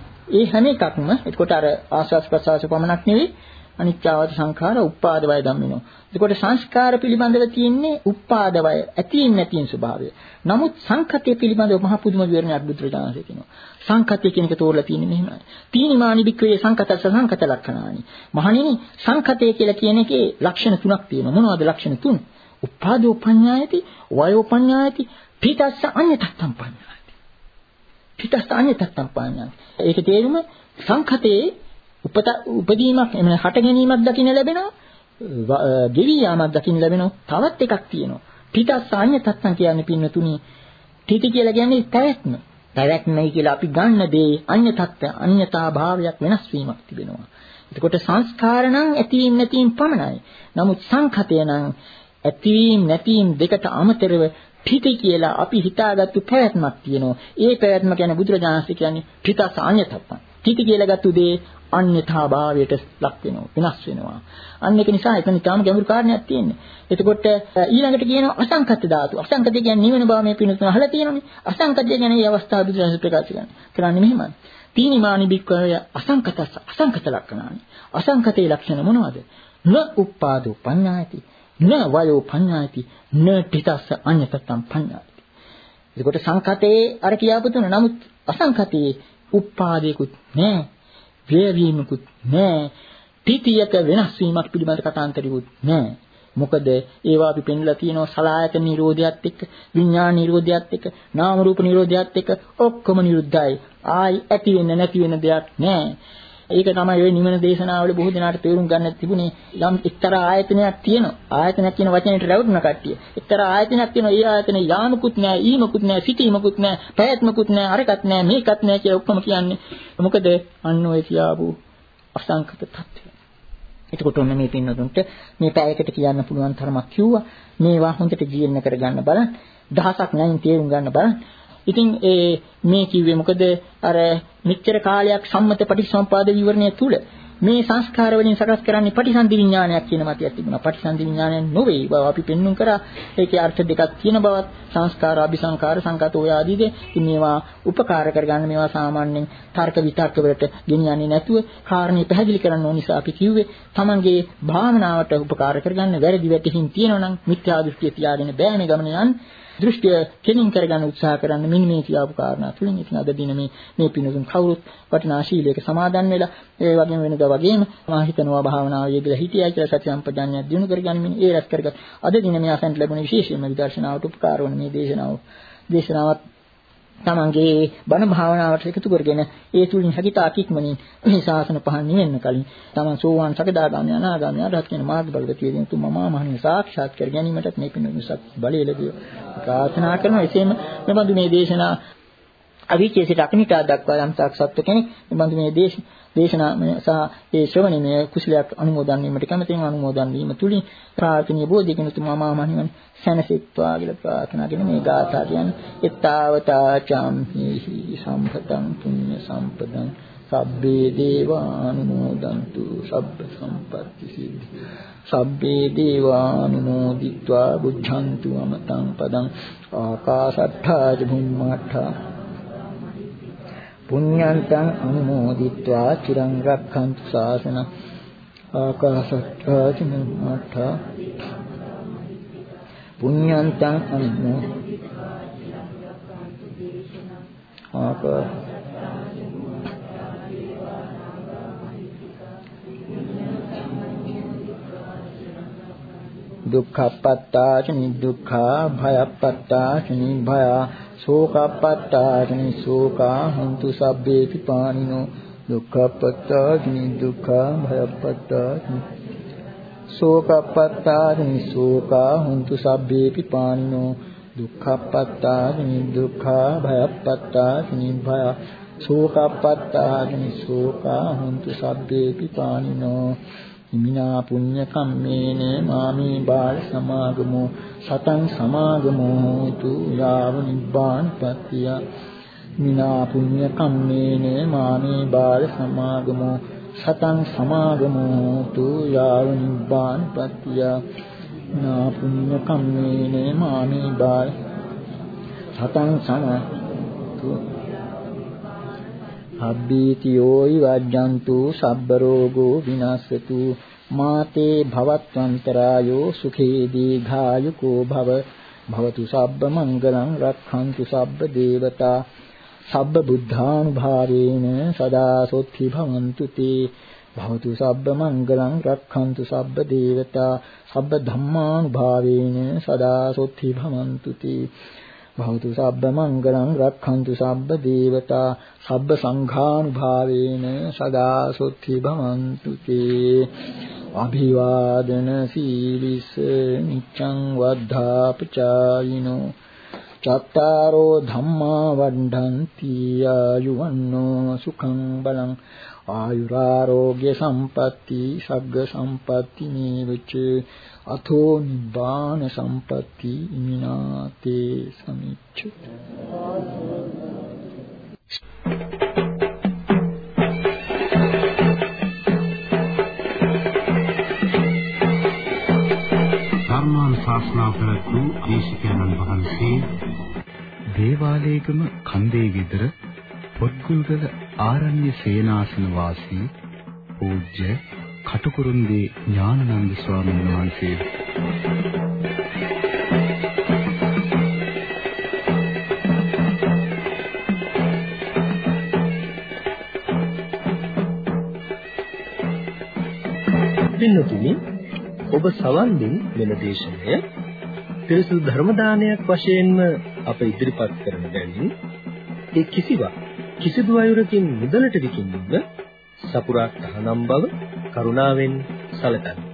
ඒ හැම එකක්ම එතකොට අර ආස්වාස් ප්‍රසවාස පමණක් නෙවෙයි අනිච්චාවත සංඛාර උපාද වය ධම්මිනෝ. එතකොට සංස්කාර පිළිබඳව තියෙන්නේ උපාද වය ඇතින් නැතින් ස්වභාවය. නමුත් සංඛතය පිළිබඳව මහ පුදුම විවරණයක් බුදුරජාණන්සේ කියනවා. සංඛතය කියන එක තෝරලා තියෙන්නේ මෙහෙමයි. තීනිමානි බික්කවේ සංඛතස්ස සංඛත ලක්ෂණානි. මහණෙනි සංඛතය කියලා කියන එකේ ලක්ෂණ තුනක් තියෙනවා. මොනවද ලක්ෂණ තුන? උපාදෝ පඤ්ඤායති, වයෝ පඤ්ඤායති, පිටස්ස අඤ්ඤතත්තම් පඤ්ඤායති. පිටස්ස අඤ්ඤතත්තම් පඤ්ඤායති. ඒකේ තේරුම සංඛතේ උපත උපදීමක් එමෙ හට ගැනීමක් දකින්න ලැබෙනවා ගෙවි යාමක් දකින්න ලැබෙනවා තවත් එකක් තියෙනවා පිටස්සාඤ්ඤ තත්තන් කියන්නේ පින්නතුණි තීති කියලා කියන්නේ පැවැත්ම පැවැත්මයි කියලා අපි ගන්න දේ අඤ්ඤ තත්ත අඤ්ඤතා භාවයක් වෙනස් වීමක් තිබෙනවා. එතකොට සංස්කාර නම් ඇතිවීම නැතිවීම පමණයි. නමුත් සංඛතය නම් ඇතිවීම නැතිවීම දෙකට අමතරව තීති කියලා අපි හිතාගත්තු පැවැත්මක් තියෙනවා. ඒ පැවැත්ම කියන්නේ බුදුරජාණන්සේ කියන්නේ පිටස්සාඤ්ඤ තත්තන්. තීති කියලා ගත්තු දේ අන්‍යතා භාවයට ලක් වෙනවා වෙනස් වෙනවා. අන්න ඒක නිසා එතන තාම ගැඹුරු කාරණයක් තියෙන්නේ. එතකොට ඊළඟට කියනවා අසංකත ධාතු. අසංකත කියන්නේ නිවන බව මේ පිණුතුන අහලා තියෙනනේ. අසංකත කියන්නේ මේ අවස්ථාව බුදුරජාණන් ප්‍රකාශ කරන්නේ. කරන්නේ මෙහෙමයි. තීනිමානි බික්කය අසංකතස්ස අසංකත ලක්ෂණානි. අසංකතේ ලක්ෂණ මොනවද? න උපාදෝ පඤ්ඤායති, න වයෝ පඤ්ඤායති, න පිටස්ස අඤ්ඤතත්තම් පඤ්ඤායති. එතකොට සංකතේ අර කියාපු තුන. නමුත් අසංකතේ උපාදේකුත් නැහැ. වේවීමකුත් නැහැ. තීතියක වෙනස් වීමක් පිළිබඳ කතාන්තරිකුත් නැහැ. මොකද ඒවා අපි පෙන්ලා තියෙනවා සලආයතන නිරෝධයත් එක්ක, විඥාන නිරෝධයත් එක්ක, නාම රූප නිරෝධයත් එක්ක ඔක්කොම නිරුද්ධයි. ආයි ඇති වෙන්න නැති වෙන දෙයක් නැහැ. ඒක තමයි ওই නිවන දේශනාවල බොහෝ දෙනාට තේරුම් ගන්න තිබුණේ. යම් එක්තරා ආයතනයක් තියෙනවා. ආයතනයක් කියන වචනේට රැවටුණ කට්ටිය. එක්තරා ආයතනයක් තියෙනවා. ඒ ආයතනේ යාමකුත් නෑ, ඊමකුත් නෑ, සිටීමකුත් නෑ, පැවැත්මකුත් නෑ, අරකට නෑ, මේකත් නෑ කියලා ඔක්කොම කියන්නේ. මොකද අන්න ඔය කියාපු අසංකත තත්ත්වය. එතකොට ඔන්න මේ පින්නතුන්ට මේ පැයකට කියන්න පුළුවන් තරමක් කිව්වා. මේවා හොඳට ජීර්ණ කරගන්න බලන්න. දහසක් නැයින් තේරුම් ගන්න බලන්න. ඉතින් ඒ මේ කිව්වේ මොකද අර මෙච්චර කාලයක් සම්මත පටිච්චසමුපාද විවරණය තුල මේ සංස්කාර වලින් සකස් කරන්නේ පටිසන්ධි විඥානයක් කියන මතයක් තිබුණා. පටිසන්ධි විඥානය නොවේ බව අපි පෙන්වුම් කරා. ඒකේ අර්ථ දෙකක් තියෙන බවත් සංස්කාර, අபிසංකාර, සංකත ඔය ආදීද මේවා උපකාර කරගන්න මේවා සාමාන්‍යයෙන් තර්ක විතර්ක වලට ගෙනියන්නේ නැතුව කාරණේ පැහැදිලි කරන්න ඕන නිසා අපි කිව්වේ තමන්ගේ භාවනාවට උපකාර කරගන්න වැරදි වැටහින් තියෙනවා නම් මිත්‍යා දෘෂ්ටිය තියාගෙන බෑ මේ ගමන යන්න. දෘෂ්ටිය කෙලින් කරගන්න උත්සාහ කරන්න මෙන්න මේ කියපු කාරණා තුලින් ඉතින් අද දින මේ මේ පිනුතුන් කවුරුත් වටිනා ශීලයක සමාදන් වෙලා ඒ වගේම වෙනදා වගේම මා හිතනවා භාවනාව යෙදලා හිටියයි කියලා සත්‍ය සම්පජාඤ්ඤය දිනු කරගනිමින් ඒ රැස් කරගත් අද දින මේ අසන්ට ලැබුණ විශේෂයෙන්ම විදර්ශනාවට උපකාර වන මේ දේශනාව දේශනාවත් තමන්ගේ බණ භාවනාවට එකතු කරගෙන ඒ තුලින් හැකිතා කික්මනින් මේ ශාසන පහන් නිවෙන්න කලින් තමන් සෝවාන් සකදාගාමී අනාගාමී අරහත් කියන මාර්ගඵල තියෙන තුම මහා මහණිය සාක්ෂාත් කර ගැනීමට මේ පිණුසත් බලය ලැබිය ප්‍රාර්ථනා කරනවා. එසේම මෙබඳු මේ දේශනා අවිචේසිත අකනිටා දක්වා යම් සාක්ෂාත් කෙනෙක් මෙබඳු මේ දේශ දේශනා සහ ඒ ශ්‍රවණීය කුසලයක් අනුමෝදන් වීමට කැමැතිව අනුමෝදන් වීම තුලින් ප්‍රාර්ථනීය බෝධිගෙන තුම මහා මහණියන් සැනසෙත්වා කියලා ප්‍රාර්ථනා කරන මේ ගාථා කියන්නේ එත්තාවතා චම්හි සම්පතං පුඤ්ඤ සම්පදං සබ්බේ දේවානුමෝදන්තු සබ්බ සම්පත්ති සිද්ධි සබ්බේ දේවානුමෝදිत्वा බුද්ධන්තු අමතං පදං ආකාශට්ඨා චුම්මට්ඨා පුඤ්ඤන්තං අනුමෝදිत्वा චිරං රක්ඛන්තු ශාසනං ආකාශට්ඨා චුම්මට්ඨා පුඤ්ඤන්තං අනුමෝදිत्वा ආකාශ දුක්ඛපත්තාචනි දුක්ඛා භයපත්තාචනි භයා शोकपत्तानि शोका हन्तु सब्बेऽपि पाणिनो दुःखपत्तानि दुःखा भयपत्तानि शोकपत्तानि शोका हन्तु सब्बेऽपि पाणिनो दुःखपत्तानि दुःखा भयपत्तानि भया शोकपत्तानि शोका हन्तु सब्बेऽपि पाणिनो ඉමිනා පුඤ්ඤ කම්මේන මාමේ බාල සමාගමෝ සතං සමාගමෝ තු යාව නිබ්බානපත්තිය ඉමිනා පුඤ්ඤ කම්මේන මාමේ බාල සමාගමෝ සතං සමාගමෝ තු යාව නිබ්බානපත්තිය ඉමිනා පුඤ්ඤ කම්මේන මාමේ බාල සතං සමාගමෝ අබ්බීතියෝ වජ්ජන්තු සබ්බ රෝගෝ විනාශතු මාතේ භවත්වන්තරායෝ සුඛේ දීඝායුකෝ භව භවතු සබ්බ මංගලං රක්ඛන්තු සබ්බ දේවතා සබ්බ බුද්ධානුභාවේන සදා සොත්ති භවන්තු තේ භවතු සබ්බ මංගලං රක්ඛන්තු සබ්බ දේවතා සබ්බ ධම්මානුභාවේන සදා සොත්ති භවන්තු තේ භවතු සබ්බ මංගලං රක්ඛන්තු සබ්බ දේවතා සබ්බ සංඝානුභාවේන සදා සොත්ති භවන්තු තේ අභිවාදන සීලිස නිච්ඡං වද්ධාපචායිනෝ චත්තාරෝ ධම්මා වණ්ඩන්ති ආයුවන්නෝ සුඛං බලං ආයුරාෝග්‍ය සම්පatti සග්ග සම්පatti නේවච අතෝ නිබ්බාන සම්පatti ඉමිනාතේ සමිච්ඡති. ධර්මාන් ශාස්ත්‍රා ප්‍රතු දේශිකානන් වහන්සේ දේවාලේගම කන්දේ විතර පොත්ගුල්ගල ආරණ්‍ය සේනාසන වාසී පූජ්‍ය කටුකුරුන්දී ඥානানন্দ ස්වාමීන් වහන්සේ පින්නතුනි ඔබ සවන් දෙන මෙම දේශනය පිරිසුදු ධර්ම දානයක් වශයෙන්ම අප ඉදිරිපත් කරන බැවින් ඒ කිසිවක් කිසිදු අයුරකින් මුදලට විකිණීම සපුරා තහනම් බව කරුණාවෙන් සැලකන්න.